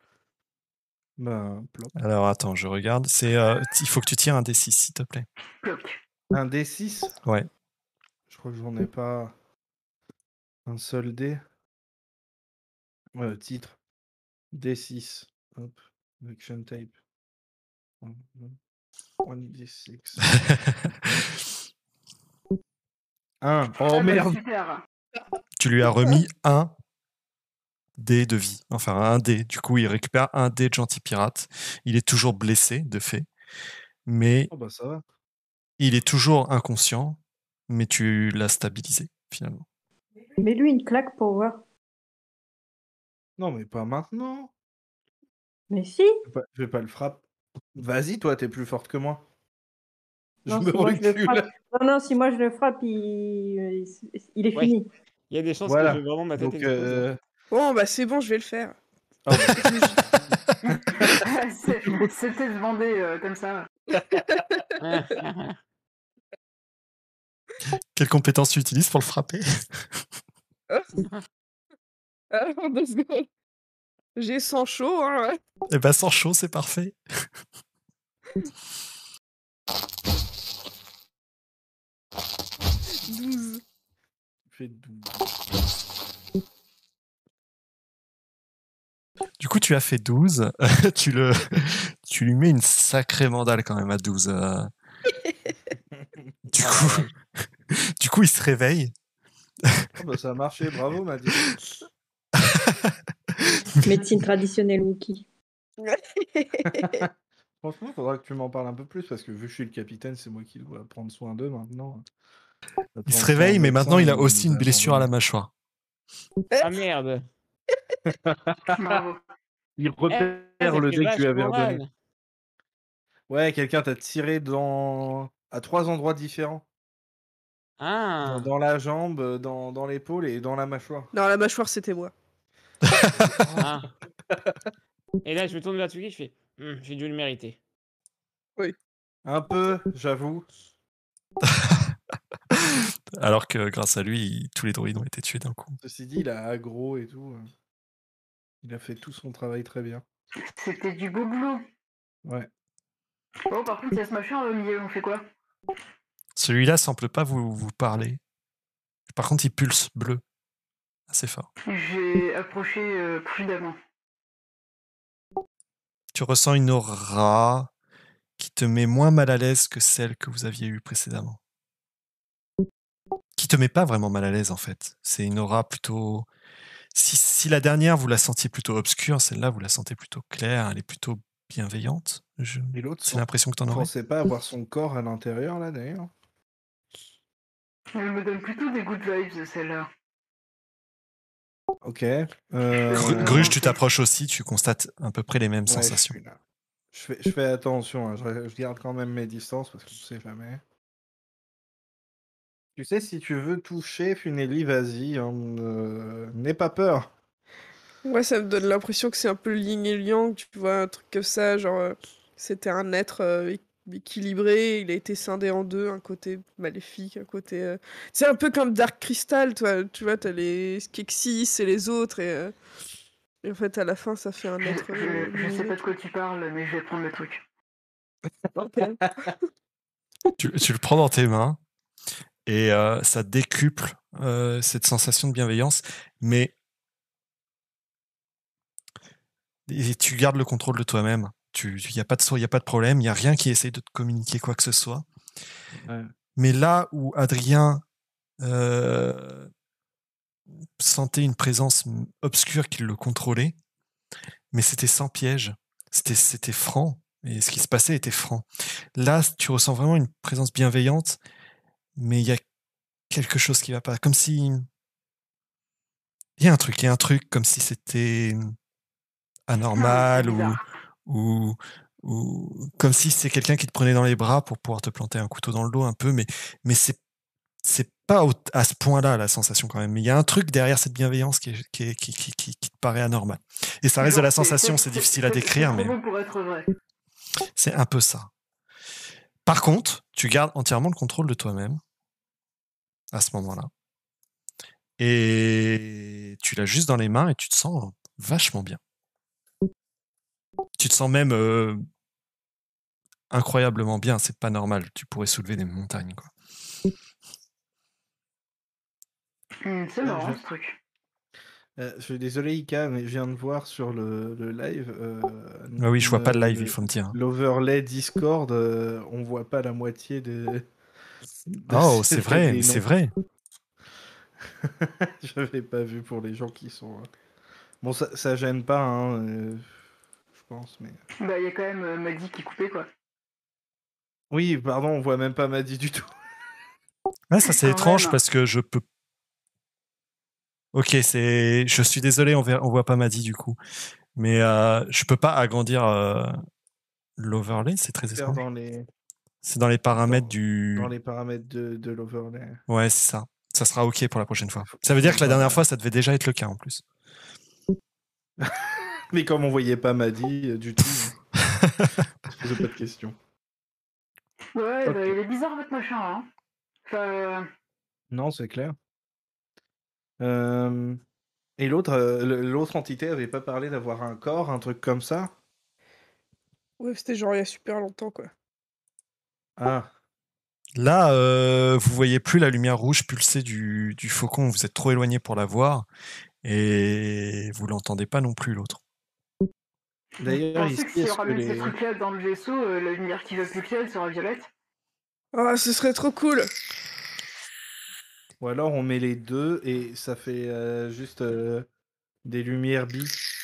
Bah, plop. Alors attends, je regarde. C'est, euh, il faut que tu tires un D six, s'il te plaît. Bloc. Un D six? Ouais. Je crois que j'en ai pas un seul D. Ouais, titre. D six. Hop. Action tape. un D six. un. Oh Ah bah, merde! super. Tu lui as remis un dé de vie. Enfin, un dé. Du coup, il récupère un dé de gentil pirate. Il est toujours blessé, de fait. Mais Oh bah ça va. il est toujours inconscient. Mais tu l'as stabilisé, finalement. Mets-lui une claque pour voir. Non, mais pas maintenant. Mais si! Je vais pas, je vais pas le frapper. Vas-y, toi, t'es plus forte que moi. Je Non, me si moi je le recule. frappe. Non, non, si moi je le frappe, il, il est Ouais. fini. Il y a des chances Voilà. que j'ai vraiment ma tête Donc, explose. euh... Bon, bah c'est bon, je vais le faire. oh, C'est- C'était demandé euh, comme ça. Quelle compétence tu utilises pour le frapper? Alors, deux secondes. J'ai sang chaud, hein, ouais. Eh ben, sans chaud, c'est parfait. douze. Fait douze. Du coup, tu as fait douze. tu, le... tu lui mets une sacrée mandale quand même à douze. euh. Du Ah, coup, ouais. du coup, il se réveille. Ah bah, ça a marché, bravo Maddy. Médecine traditionnelle Wookie. Franchement, faudra que tu m'en parles un peu plus parce que vu que je suis le capitaine, c'est moi qui dois prendre soin d'eux maintenant. Il Prendre se soin réveille, au mais médecin, maintenant, il a il aussi nous une a blessure à la abandonnés. mâchoire. Ah merde. Bravo. Il Eh, repère ça le fait dé que tu lui avais vachement redonné. mal. Ouais, quelqu'un t'a tiré dans... à trois endroits différents. Dans, Ah. dans la jambe, dans, dans l'épaule et dans la mâchoire. Non, la mâchoire, c'était moi. Ah. Et là, je me tourne vers Tsuki, je fais Hum, j'ai dû le mériter. Un peu, j'avoue. Alors que grâce à lui, il- tous les droïdes ont été tués d'un coup. Ceci dit, il a aggro et tout. euh. Il a fait tout son travail très bien. C'était du beau boulot. Ouais. Bon, par contre, il y a ce machin au milieu, on fait quoi? Celui-là semble pas vous, vous parler. Par contre, il pulse bleu. Assez fort. J'ai approché euh, prudemment. Tu ressens une aura qui te met moins mal à l'aise que celle que vous aviez eue précédemment. Qui te met pas vraiment mal à l'aise en fait. C'est une aura plutôt... Si, si la dernière, vous la sentiez plutôt obscure, celle-là, vous la sentez plutôt claire, elle est plutôt bienveillante. Je... Et l'autre, C'est sans- l'impression que t'en vous aurais. pensez pas avoir son corps à l'intérieur là d'ailleurs? Elle me donne plutôt des good vibes, celle-là. Ok. Euh... Gru- Gruge, tu t'approches aussi, tu constates à peu près les mêmes Ouais, je sensations. suis là. Je fais, je fais attention, hein, je, je garde quand même mes distances parce qu'on sait jamais. Tu sais, si tu veux toucher Funeli, vas-y, hein, euh, n'aie pas peur. Ouais, ça me donne l'impression que c'est un peu le yin et le yang, tu vois, un truc comme ça, genre, euh, c'était un être euh, équ- équilibré, il a été scindé en deux, un côté maléfique, un côté... euh, C'est un peu comme Dark Crystal, toi, tu vois, t'as les Skeksis et les autres, et, euh, et en fait, à la fin, ça fait un Je, être... euh, je, je sais lumineux, pas de quoi tu parles, mais je vais prendre le truc. Ok. Tu, tu le prends dans tes mains et euh, ça décuple euh, cette sensation de bienveillance, mais et tu gardes le contrôle de toi-même. Il n'y a pas de il y a pas de problème, il n'y a rien qui essaye de te communiquer quoi que ce soit. Ouais. Mais là où Adrien euh, sentait une présence obscure qui le contrôlait, mais c'était sans piège, c'était c'était franc, et ce qui se passait était franc. Là, tu ressens vraiment une présence bienveillante, mais il y a quelque chose qui va pas, comme si il y a un truc, il y a un truc comme si c'était anormal c'est ou, bizarre. ou, ou comme si c'est quelqu'un qui te prenait dans les bras pour pouvoir te planter un couteau dans le dos un peu, mais, mais c'est, c'est pas au- à ce point-là la sensation quand même. Mais il y a un truc derrière cette bienveillance qui, est- qui, est- qui, qui, qui, qui te paraît anormal. Et ça reste de Genre, la c'est- sensation, c'est- c'est c'est- difficile à c'est- décrire, c'est mais trop beau pour être vrai. c'est un peu ça. Par contre, tu gardes entièrement le contrôle de toi-même à ce moment-là. Et tu l'as juste dans les mains et tu te sens vachement bien. Tu te sens même euh, incroyablement bien, c'est pas normal. Tu pourrais soulever des montagnes, quoi. Hmm, c'est Ouais, marrant je- ce truc. Euh, je suis désolé, Ika, mais je viens de voir sur le, le live. euh, Ah oui, je vois pas de live, le- il faut me dire. L'overlay Discord, euh, on voit pas la moitié de. de Oh, ces- c'est vrai, des c'est noms. vrai. Je l'avais pas vu pour les gens qui sont. euh, Bon, ça, ça gêne pas, hein, euh, je pense, mais. Bah, il y a quand même euh, Maddy qui est coupé, quoi. Oui, pardon, on voit même pas Maddy du tout. Ouais, ça c'est Quand étrange même. parce que je peux. Ok, c'est. Je suis désolé, on, verra- on voit pas Maddy du coup, mais euh, je peux pas agrandir euh, l'overlay, c'est très Faire étrange. dans les, C'est dans les paramètres dans, du. dans les paramètres de, de l'overlay. Ouais, c'est ça. Ça sera ok pour la prochaine fois. Faut- Ça veut dire faut que la dernière pas- fois, ça devait déjà être le cas en plus. Mais comme on voyait pas Maddy euh, du tout, hein, je posais pas de questions. Ouais, Ok. bah, il est bizarre votre machin, hein. Enfin, euh, Non, c'est clair. Euh, Et l'autre euh, le- l'autre entité avait pas parlé d'avoir un corps, un truc comme ça? Ouais, c'était genre il y a super longtemps, quoi. Ah, Là, euh, vous voyez plus la lumière rouge pulser du, du faucon, vous êtes trop éloigné pour la voir, et vous l'entendez pas non plus, l'autre. Vous d'ailleurs, pensez ici, que si on est-ce que ramène ces les... trucs-là dans le vaisseau, euh, la lumière qui va pulser, elle sera violette? Ah, ce serait trop cool! Ou alors on met les deux et ça fait euh, juste euh, des lumières bi.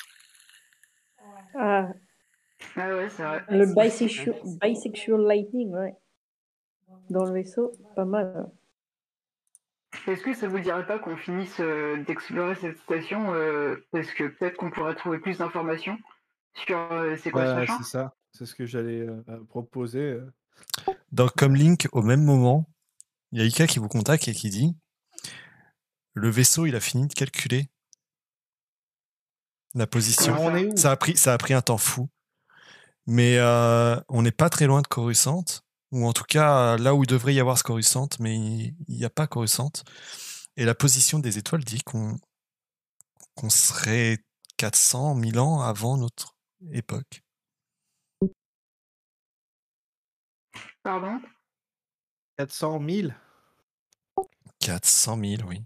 Ah, Ah ouais, c'est vrai. le bisexual, bisexual lightning, ouais. Dans le vaisseau, pas mal. Est-ce que ça vous dirait pas qu'on finisse euh, d'explorer cette station euh, parce que peut-être qu'on pourrait trouver plus d'informations sur euh, c'est quoi ce Ouais, machin? c'est ça. C'est ce que j'allais euh, proposer. euh. Dans Comlink, au même moment, il y a Ika qui vous contacte et qui dit le vaisseau, il a fini de calculer la position. Alors, on est où? Ça a pris, ça a pris un temps fou, mais euh, on n'est pas très loin de Coruscant, ou en tout cas là où il devrait y avoir Coruscant, mais il n'y a pas Coruscant. Et la position des étoiles dit qu'on qu'on serait quatre cents mille ans avant notre époque. Pardon? quatre cent mille? quatre cent mille, oui.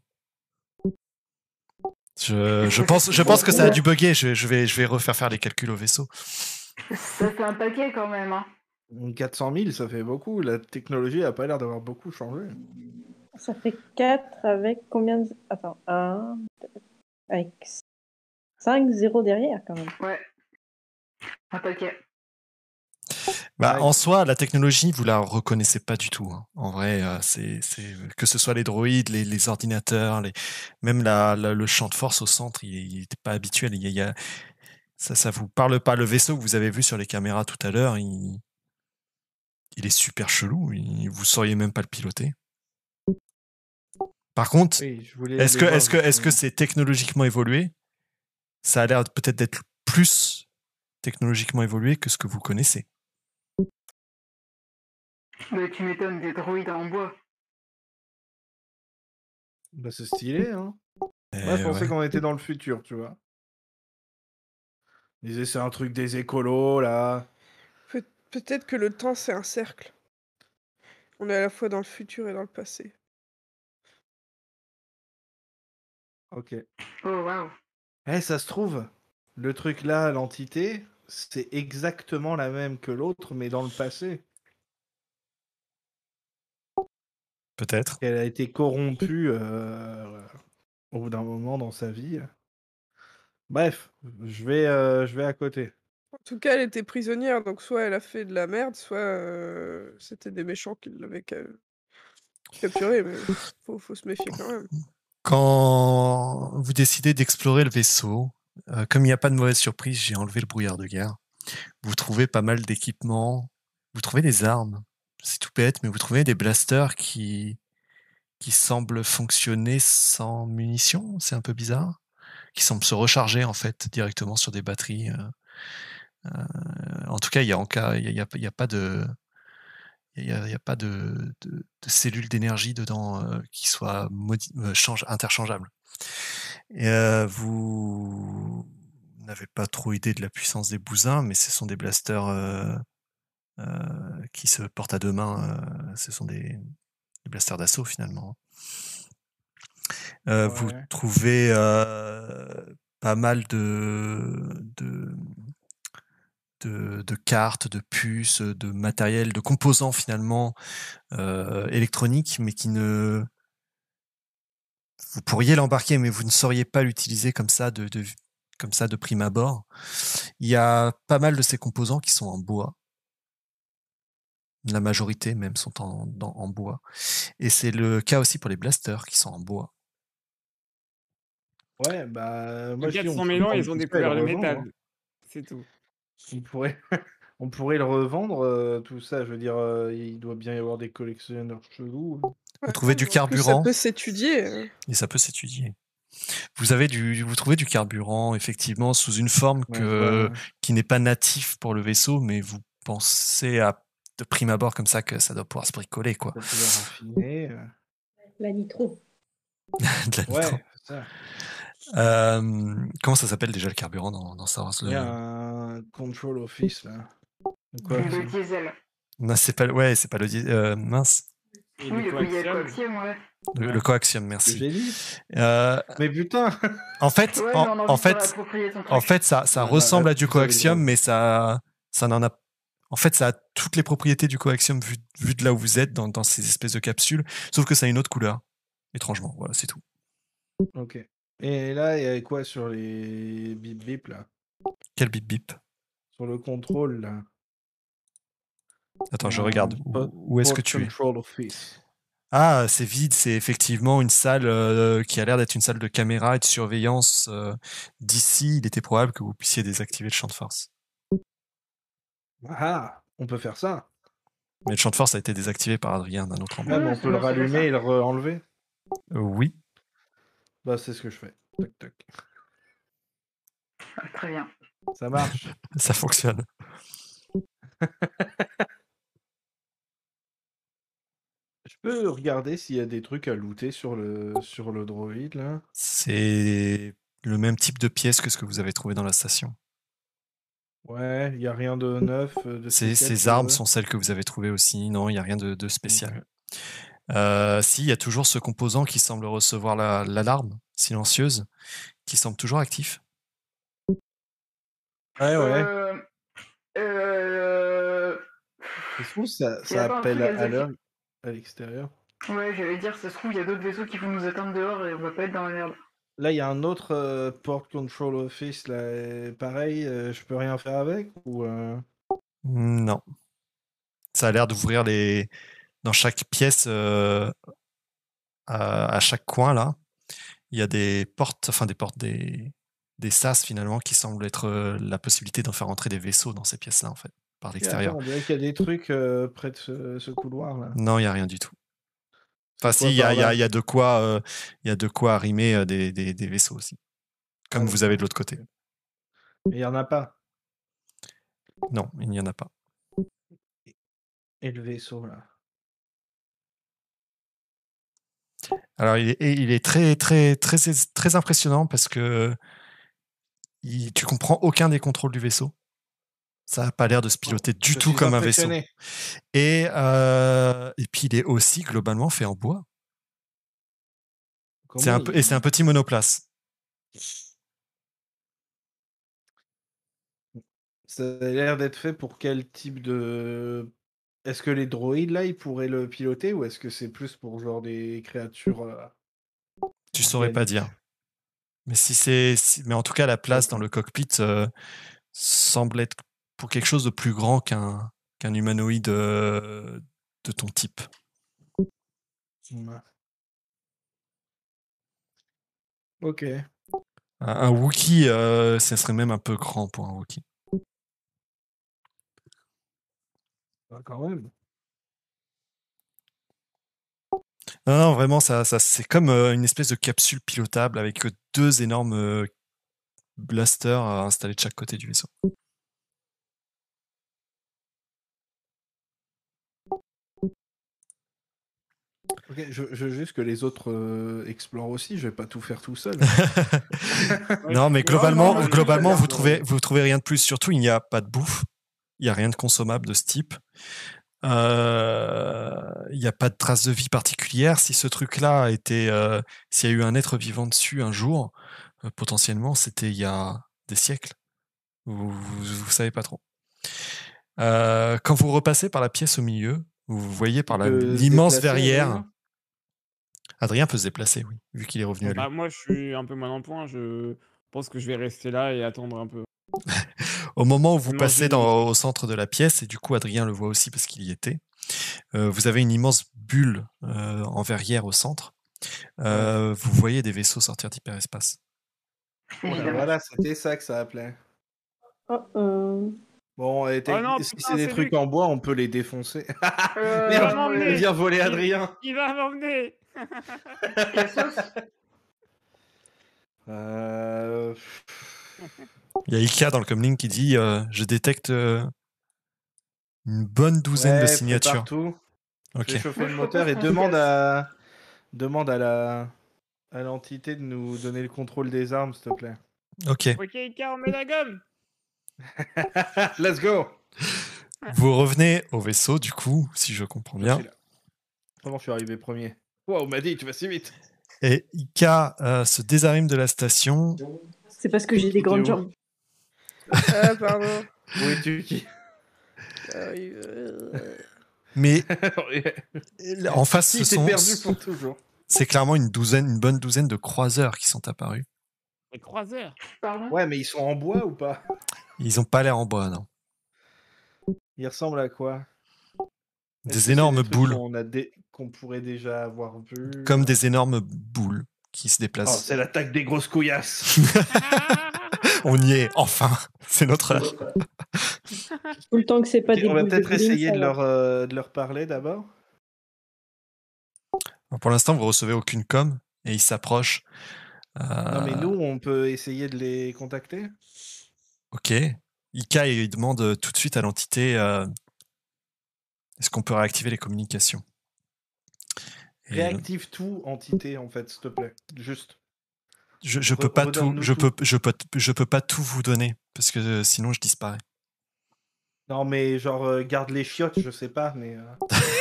Je, je pense, je pense que ça a dû bugger. Je, je vais, je vais refaire faire les calculs au vaisseau. Ça fait un paquet quand même, hein. quatre cent mille, ça fait beaucoup. La technologie a pas l'air d'avoir beaucoup changé. Ça fait quatre avec combien de... Attends, un... Avec cinq zéros derrière, quand même. Ouais. Un paquet. Bah, Ouais. en soi, la technologie, vous la reconnaissez pas du tout. Hein. En vrai, euh, c'est, c'est que ce soit les droïdes, les, les ordinateurs, les, même la, la- le champ de force au centre, il n'était pas habituel. Il y a, il y a- ça, ça vous parle pas. Le vaisseau que vous avez vu sur les caméras tout à l'heure, il, il est super chelou. Il, vous sauriez même pas le piloter. Par contre, Oui, je voulais est-ce les que, voir, est-ce que, est-ce que justement. c'est technologiquement évolué? Ça a l'air peut-être d'être plus technologiquement évolué que ce que vous connaissez. Mais tu m'étonnes, des droïdes en bois. Bah, c'est stylé, hein. Et Moi, je pensais ouais. qu'on était dans le futur, tu vois. Ils disaient, c'est un truc des écolos, là. Peut- Peut-être que le temps, c'est un cercle. On est à la fois dans le futur et dans le passé. Ok. Oh waouh. Eh, ça se trouve, le truc là, l'entité, c'est exactement la même que l'autre, mais dans le passé. Peut-être. Elle a été corrompue euh, au bout d'un moment dans sa vie. Bref, je vais, euh, je vais à côté. En tout cas, elle était prisonnière, donc soit elle a fait de la merde, soit euh, c'était des méchants qui l'avaient ca- capturée, mais faut, faut se méfier quand même. Quand vous décidez d'explorer le vaisseau, euh, comme il n'y a pas de mauvaise surprise, j'ai enlevé le brouillard de guerre. Vous trouvez pas mal d'équipements, vous trouvez des armes. C'est tout bête, mais vous trouvez des blasters qui qui semblent fonctionner sans munitions. C'est un peu bizarre. Qui semblent se recharger en fait directement sur des batteries. euh, euh, en tout cas, il y a en cas, il y a, il y a- il y a pas de il y a, il y a pas de, de, de cellules d'énergie dedans euh, qui soient modi- euh, change- interchangeables. Et, euh, vous n'avez pas trop idée de la puissance des bousins, mais ce sont des blasters euh, euh, qui se portent à deux mains. euh, ce sont des, des blasters d'assaut finalement. Euh, Vous Ouais. trouvez euh, pas mal de, de, de, de cartes, de puces, de matériel, de composants finalement euh, électroniques, mais qui ne vous pourriez l'embarquer, mais vous ne sauriez pas l'utiliser comme ça de, de comme ça de prime abord. Il y a pas mal de ces composants qui sont en bois. La majorité même sont en, dans- en bois. Et c'est le cas aussi pour les blasters qui sont en bois. Ouais, bah, moi En je dis, on quatre cent peut mille ans, prendre ils ont tout ça et le découvert le revendre. hein. métal. C'est tout. On pourrait, on pourrait le revendre, euh, tout ça. Je veux dire, euh, il doit bien y avoir des collectionneurs chelous. Vous trouvez du En plus, ça carburant peut s'étudier. hein. et ça peut s'étudier. Vous avez du, vous trouvez du carburant effectivement sous une forme Ouais, que je vois. qui n'est pas natif pour le vaisseau, mais vous pensez à de prime abord comme ça que ça doit pouvoir se bricoler quoi. Ça peut le raffiner. euh. La nitro. De la nitro. Ouais, c'est ça. Euh, comment ça s'appelle déjà le carburant dans, dans Star Wars? Il y a Le... un control office là. De Le coaxium. diesel. Non, c'est pas, ouais, c'est pas le di- euh, mince. Et Oui, le le il y a le coaxium. coaxium, ouais. Le, Ouais. le coaxium, Ce que merci. j'ai dit. Euh, Mais putain. en fait, Ouais, en, mais on a en envie de se fait, réapproprier ton truc. en fait, ça, ça Ah, ressemble bah, à du vous avez le coaxium, droit. mais ça, ça n'en a. En fait, ça a toutes les propriétés du coaxium vu, vu de là où vous êtes dans, dans ces espèces de capsules, sauf que ça a une autre couleur. Étrangement, voilà, c'est tout. Ok. Et là, il y a quoi sur les bip bip là? Quel bip bip. Sur le contrôle là. Attends, Il y je a regarde. un Où, port- où est-ce que port tu es? control office. Ah, c'est vide, c'est effectivement une salle euh, qui a l'air d'être une salle de caméra et de surveillance. euh, D'ici, il était probable que vous puissiez désactiver le champ de force. Ah, on peut faire ça. Mais le champ de force a été désactivé par Adrien d'un autre endroit. Ouais, mais Ouais, on c'est peut le bon, ça fait rallumer ça. et le re-enlever. Euh, oui. Bah, c'est ce que je fais. Toc toc. Ah, très bien. Ça marche. Ça fonctionne. Je peux regarder s'il y a des trucs à looter sur le sur le droïde là. C'est le même type de pièce que ce que vous avez trouvé dans la station. Ouais, il y a rien de neuf, euh, de Ces, spécial. ces sur armes eux. sont celles que vous avez trouvées aussi. Non, il n'y a rien de, de spécial. Ok. Euh, si, il y a toujours ce composant qui semble recevoir la- l'alarme silencieuse, qui semble toujours actif. Ouais, ouais. Euh... Euh... Ça se trouve, ça, Il y a ça pas un appelle truc à, à à désactiver. l'heure à l'extérieur. Ouais, j'allais dire, ça se trouve, il y a d'autres vaisseaux qui vont nous attendre dehors et on va pas être dans la merde. Là, il y a un autre euh, port control office là. et pareil, euh, je peux rien faire avec ou euh, Non. Ça a l'air d'ouvrir les. Dans chaque pièce, euh, à, à chaque coin, là, il y a des portes, enfin des portes, des, des sas finalement, qui semblent être euh, la possibilité d'en faire entrer des vaisseaux dans ces pièces-là, en fait, par Et l'extérieur. attends, on dirait qu'il y a des trucs euh, près de ce, ce couloir là. Non, il n'y a rien du tout. Enfin, C'est si, quoi il y a, par il y, a, là? il y a de quoi, euh, il y a de quoi arrimer euh, des, des, des vaisseaux aussi. Comme Ah, vous avez de d'accord. l'autre côté. Mais il y en a pas. Non, il n'y en a pas. Et le vaisseau là. Alors, il est, et il est très, très, très, très impressionnant parce que il- tu comprends aucun des contrôles du vaisseau. Ça n'a pas l'air de se piloter du Je tout suis comme un vaisseau. impressionné. Et, euh, et puis, il est aussi globalement fait en bois. C'est Comment un, peu- il- et c'est un petit monoplace. Ça a l'air d'être fait pour quel type de... Est-ce que les droïdes là, ils pourraient le piloter ou est-ce que c'est plus pour genre des créatures euh, Tu saurais pas organiques? dire. Mais si c'est, si- mais en tout cas, la place dans D'accord. le cockpit euh, semble être pour quelque chose de plus grand qu'un qu'un humanoïde euh, de ton type. Ouais. Ok. Un, un Wookiee, euh, ça serait même un peu grand pour un Wookiee. Bah, quand même. Non, non, vraiment, ça, ça, c'est comme euh, une espèce de capsule pilotable avec euh, deux énormes euh, blasters à installer de chaque côté du vaisseau. Ok, je, je veux juste que les autres euh, explorent aussi, je vais pas tout faire tout seul. Non, mais Ouais, globalement, non, mais globalement, juste vous regarde, trouvez, euh, vous trouvez rien de plus. Surtout, il n'y a pas de bouffe. Il n'y a rien de consommable de ce type. Euh, Il n'y a pas de trace de vie particulière. Si ce truc-là a été, euh, s'il y a eu un être vivant dessus un jour, euh, potentiellement, c'était il y a des siècles. Vous, vous, vous savez pas trop. Euh, quand vous repassez par la pièce au milieu, vous voyez par il la- peut se l'immense déplacer, verrière. Adrien. Adrien peut se déplacer, oui, vu qu'il est revenu à lui. Bah, moi, je suis un peu moins en point. Je pense que je vais rester là et attendre un peu. Au moment où vous Manger passez des dans, au centre de la pièce, et du coup Adrien le voit aussi parce qu'il y était, euh, vous avez une immense bulle euh, en verrière au centre. Euh, Vous voyez des vaisseaux sortir d'hyperespace. Voilà, Évidemment. voilà, c'était ça que ça appelait. Oh, euh, Bon, et Oh non, si putain, c'est des c'est trucs lui. en bois, on peut les défoncer. Euh, Il va Merde, m'emmener. on vient voler Il- Adrien. Il va m'emmener. Cassos. Euh... Il y a Ika dans le comlink qui dit euh, je détecte euh, une bonne douzaine Ouais, de signatures. prépare tout. Ok. Fais chauffer Moi, le je moteur et propose qu'on se demande casse. à... Demande à la... à l'entité de nous donner le contrôle des armes, s'il te plaît. Ok. Ok, Ika, on met la gomme. Let's go. Vous revenez au vaisseau, du coup, si je comprends Je bien. suis là. Comment je suis arrivé premier? Wow, m'a dit, tu vas si vite. Et Ika euh, se désarime de la station. C'est parce que j'ai des T'es grandes où? jambes. Ah, pardon. Où es-tu qui? Ah oui, euh, Mais en face, Qui ce t'es sont, perdu pour toujours? c'est clairement une douzaine, une bonne douzaine de croiseurs qui sont apparus. Les croiseurs. Pardon? Ouais, mais ils sont en bois ou pas? Ils ont pas l'air en bois, non. Ils ressemblent à quoi? Est-ce que Des c'est énormes des trucs boules, qu'on a dé- qu'on pourrait déjà avoir vu. comme des énormes boules qui se Oh, déplacent. c'est l'attaque des grosses couillasses. On y est, enfin. C'est notre heure. Tout le temps que c'est pas Ok, des on va boules de peut-être bowling, essayer ça de va. leur, euh, de leur parler d'abord. Pour l'instant, vous recevez aucune com et ils s'approchent. Euh, Non, mais nous, on peut essayer de les contacter. Ok. Ika, il demande tout de suite à l'entité euh, est-ce qu'on peut réactiver les communications. Et Réactive tout, entité, en fait, s'il te plaît. Juste. je, je Re- peux pas tout, redonne-nous je tout. peux, je peux, je peux pas tout vous donner parce que euh, sinon je disparais. Non, mais genre, euh, garde les chiottes, je sais pas, mais. euh,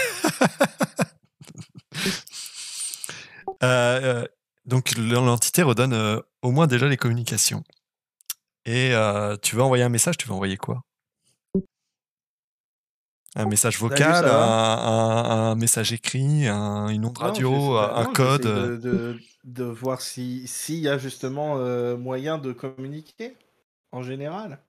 Euh, euh, donc l'entité redonne euh, au moins déjà les communications. Et euh, tu veux envoyer un message, tu veux envoyer quoi? Un message vocal, ça un, va un- un message écrit, un- une onde Non, radio, j'essaie- un bah, non, code. j'essaie de, de, de voir si s'il y a justement euh, moyen de communiquer, en général.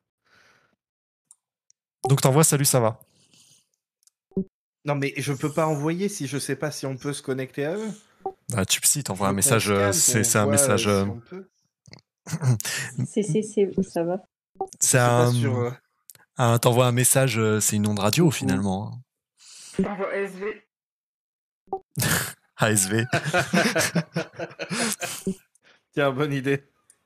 Donc t'envoies salut, ça va. Non, mais je peux pas envoyer si je sais pas si on peut se connecter à eux. Bah, tu si, Je t'envoies un veux qu'on message. euh, scanne, C'est qu'on c'est un voit, message. euh, euh, si on peut. C'est, c'est, c'est, ça va. C'est Je sais pas un. sur. euh, un- T'envoies un message, euh, c'est une onde radio Coucou. finalement. T'envoies S V. A S V. Tiens, bonne idée.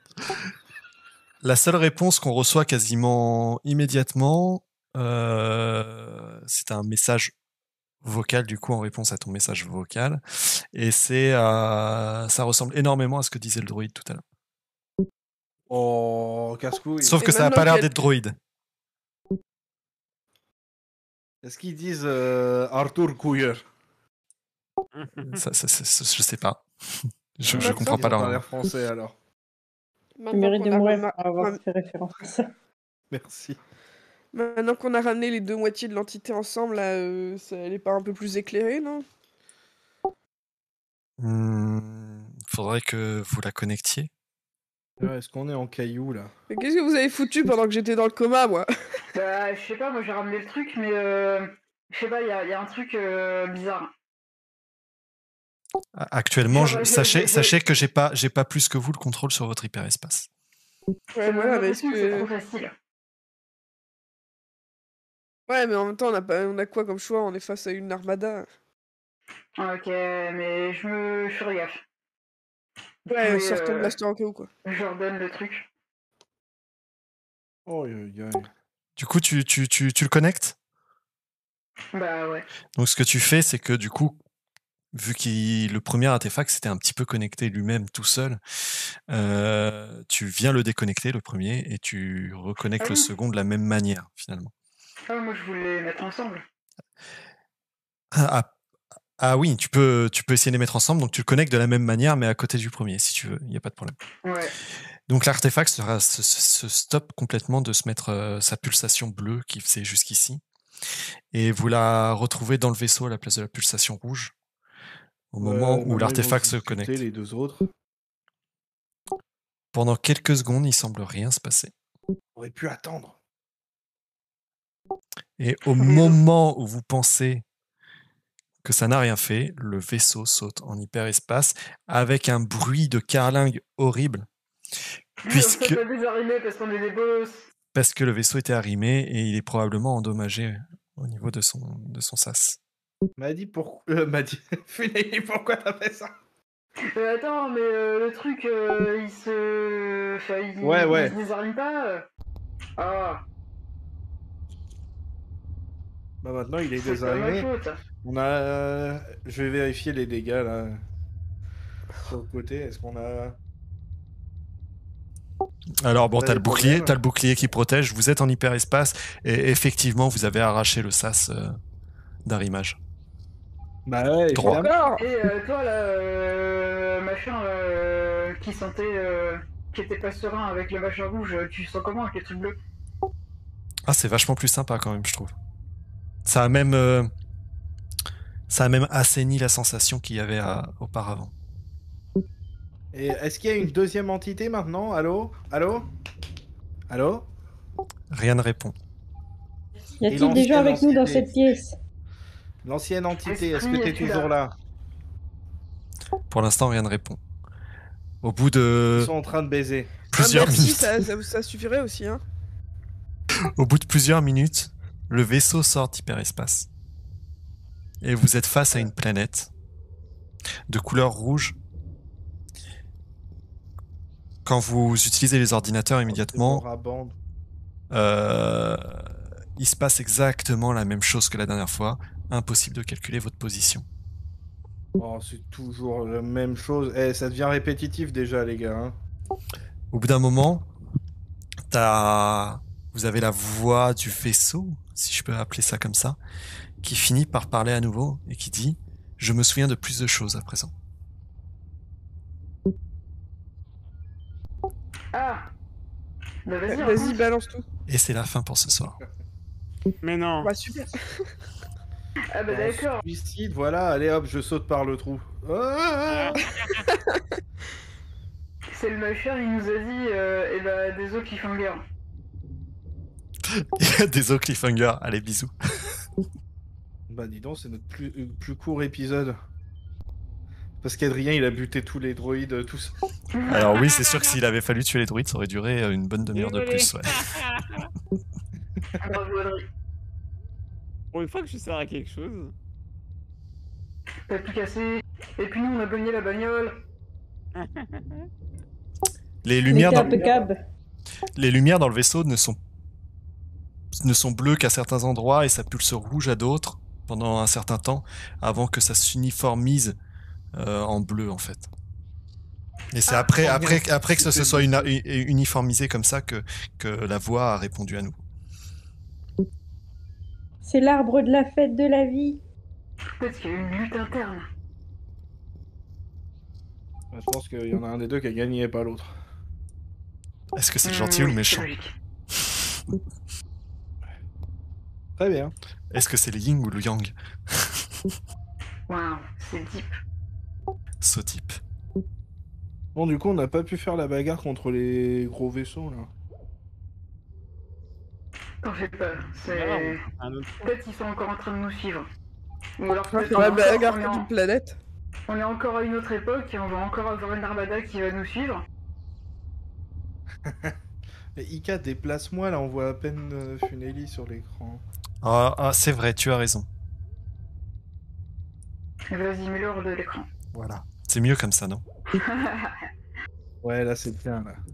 La seule réponse qu'on reçoit quasiment immédiatement, euh, c'est un message vocal du coup en réponse à ton message vocal, et c'est, euh, ça ressemble énormément à ce que disait le droïde tout à l'heure. Oh, casse-couille. Sauf Et que ça a maintenant pas l'air qu'elle- d'être droïde. Est-ce qu'ils disent euh, Arthur Couiller? Ça, ça, ça, ça, je sais pas. Je, Ah, je D'accord. comprends ils pas ont leur. l'air français alors. Tu Maintenant mérites de qu'on a mourir rema- pour avoir rem- fait référence à ça. Merci. Maintenant qu'on a ramené les deux moitiés de l'entité ensemble, là, euh, ça, elle est pas un peu plus éclairée, non? Hmm, faudrait que vous la connectiez. Ouais, Est-ce qu'on est en caillou là? Mais qu'est-ce que vous avez foutu pendant que j'étais dans le coma, moi? Bah, je sais pas, moi j'ai ramené le truc, mais euh, je sais pas, il y, a- y a un truc euh, bizarre. Actuellement, Je- je- je- sachez, je- sachez que j'ai pas, j'ai pas plus que vous le contrôle sur votre hyperespace. Ouais, J'ai voilà, mais est-ce l'impression que c'est trop que... facile. Ouais, mais en même temps, on a, pas... on a quoi comme choix? On est face à une armada. Ok, mais je me je ferai gaffe. Ouais, Mais, sors ton euh, blaster en cas où, quoi. Je leur donne le truc. Oh, aïe, aïe. Du coup, tu, tu, tu, tu le connectes. Bah ouais. Donc, ce que tu fais, c'est que du coup, vu que le premier artefact s'était un petit peu connecté lui-même tout seul, euh, tu viens le déconnecter, le premier, et tu reconnectes Ah le oui. second de la même manière, finalement. Ah, moi je voulais les mettre ensemble. Ah, ah oui, tu peux, tu peux essayer de les mettre ensemble, donc tu le connectes de la même manière, mais à côté du premier, si tu veux, il n'y a pas de problème. Ouais. Donc l'artefact sera, se, se- se stoppe complètement de se mettre euh, sa pulsation bleue qui faisait jusqu'ici, et vous la retrouvez dans le vaisseau à la place de la pulsation rouge, au moment Ouais, où maintenant, l'artefact ils se vont discuter, connecte. les deux autres. Pendant quelques secondes, il semble rien se passer. On aurait pu attendre. Et au Les moment où vous pensez que ça n'a rien fait, le vaisseau saute en hyperespace avec un bruit de carlingue horrible, puisque On peut pas désarrimer parce qu'on est des boss. parce que le vaisseau était arrimé et il est probablement endommagé au niveau de son de son sas. M'a dit pourquoi. Euh, m'a dit. Funéi, pourquoi t'as fait ça? Euh, attends, mais euh, le truc, euh, il se. Enfin, il, Ouais, ouais. il se désarrime pas. euh. Ah, Bah maintenant il est c'est pas ma désarrimé. faute. On a. euh, Je vais vérifier les dégâts là. sur le côté. Est-ce qu'on a... Alors bon, Pas t'as de le bouclier, problème. t'as le bouclier qui protège. Vous êtes en hyperespace et effectivement, vous avez arraché le sas euh, d'arrimage. Bah ouais, Droit. évidemment. Encore Et euh, toi là, euh, machin là, euh, qui sentait, euh, qui était pas serein avec le machin rouge, tu sens comment avec les trucs bleus? Ah, c'est vachement plus sympa quand même, je trouve. Ça a même, euh, ça a même assaini la sensation qu'il y avait à- auparavant. Et est-ce qu'il y a une deuxième entité maintenant? Allô? Allô? Allô? Rien ne répond. Y a-t-il Et des gens l'ancienne avec nous dans entité. cette pièce? L'ancienne entité, est-ce Esprit, que t'es es-tu toujours là? Pour l'instant, rien ne répond. Au bout Ils de sont en train de baiser. Ah, plusieurs merci, minutes, ça, ça, ça suffirait aussi, hein. au bout de plusieurs minutes, le vaisseau sort d'hyperespace. Et vous êtes face à une planète de couleur rouge. Quand vous utilisez les ordinateurs immédiatement, C'est bon, rabande. euh, il se passe exactement la même chose que la dernière fois. Impossible de calculer votre position. Oh, c'est toujours la même chose. Eh, ça devient répétitif déjà, les gars. Hein. Au bout d'un moment, t'as... vous avez la voix du vaisseau, si je peux appeler ça comme ça, qui finit par parler à nouveau et qui dit « Je me souviens de plus de choses à présent. Ah, bah vas-y, Vas-y, raconte. balance tout. » Et c'est la fin pour ce soir. Mais non. Bah, super. Ah bah d'accord. Suicide, voilà, allez hop, je saute par le trou. Ah C'est le machin, il nous a dit, euh, et bah des autres cliffhangers. Désolé cliffhanger, allez bisous. bah dis donc, c'est notre plus, euh, plus court épisode. Parce qu'Adrien, il a buté tous les droïdes, euh, tous. Alors oui, c'est sûr que s'il avait fallu tuer les druides, ça aurait duré euh, une bonne demi-heure de Désolé. plus. Ouais. Bravo Adrien. Pour une fois que je sers à quelque chose. T'as tout cassé. Et puis nous on a bagné la bagnole. Les Mais lumières, t'es dans... impeccable. les lumières dans le vaisseau ne sont ne sont bleues qu'à certains endroits et ça pulse rouge à d'autres pendant un certain temps avant que ça s'uniformise euh, en bleu en fait. Et c'est Ah, après, trop après, bien. après que ça se C'était soit le una- vaisseau. u- uniformisé comme ça que, que la voix a répondu à nous. C'est l'arbre de la fête de la vie. Peut-être qu'il y a eu une lutte interne. Bah, je pense qu'il y en a un des deux qui a gagné et pas l'autre. Est-ce que c'est le Mmh, gentil ou le oui, méchant? c'est logique. Très bien. Est-ce que c'est le yin ou le yang? Waouh, c'est deep. Ce type. Bon, du coup, on n'a pas pu faire la bagarre contre les gros vaisseaux, là. T'en fais pas, c'est... Ah, un autre. Peut-être qu'ils sont encore en train de nous suivre. Ou alors On va peut-être faire qu'on la est encore- bagarre on est contre en- une planète. on est encore à une autre époque et on va encore avoir une armada qui va nous suivre. Mais Ika, déplace-moi, là, on voit à peine euh, Funeli sur l'écran. Ah, ah, c'est vrai, tu as raison. Vas-y, mets-le hors de l'écran. Voilà. C'est mieux comme ça, non? Ouais, là, c'est bien, là.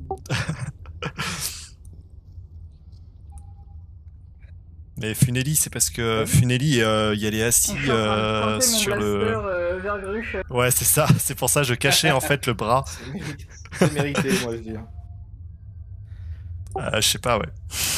Mais Funeli, c'est parce que Funeli, euh, il y allait assis Je suis en train de euh, pointer mon sur blaster le... euh, vers Gruche. Ouais, c'est ça. C'est pour ça que je cachais en fait le bras. C'est mérité, c'est mérité, moi, je dis. Euh, je sais pas, ouais.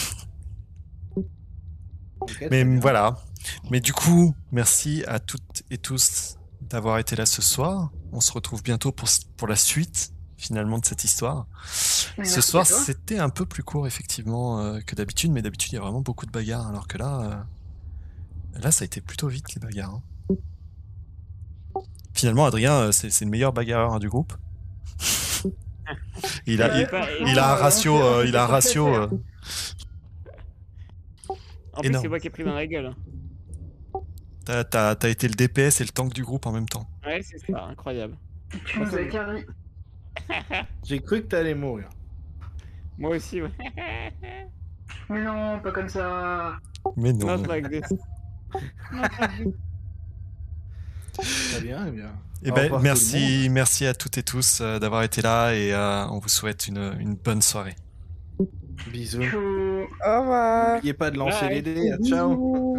Ok, Mais très bien. voilà. Mais du coup, merci à toutes et tous d'avoir été là ce soir. On se retrouve bientôt pour, pour la suite, finalement, de cette histoire. Mais Ce merci soir, à toi. c'était un peu plus court, effectivement, euh, que d'habitude. Mais d'habitude, il y a vraiment beaucoup de bagarres. Alors que là, euh, là, ça a été plutôt vite, les bagarres. hein. Finalement, Adrien, euh, c'est c'est le meilleur bagarreur hein, du groupe. il, a, Ouais, il, franchement, il a un euh, on ratio, s'est- on euh, s'est il a un fait ratio. plaisir. euh, En plus, Énorme. c'est moi qui ai pris dans la gueule. T'as, t'as, t'as été le D P S et le tank du groupe en même temps. Ouais, c'est ça, incroyable. Tu nous as carré. J'ai cru que t'allais mourir. Moi aussi, ouais. Mais non, pas comme ça. Mais non. Not like this. Très bien, eh bien. Eh Au ben, revoir tout le merci, merci à toutes et tous euh, d'avoir été là et euh, on vous souhaite une, une bonne soirée. monde. Bisous. Chou. Au revoir. N'oubliez pas de lancer Bye. les dés. Ciao. Bisous.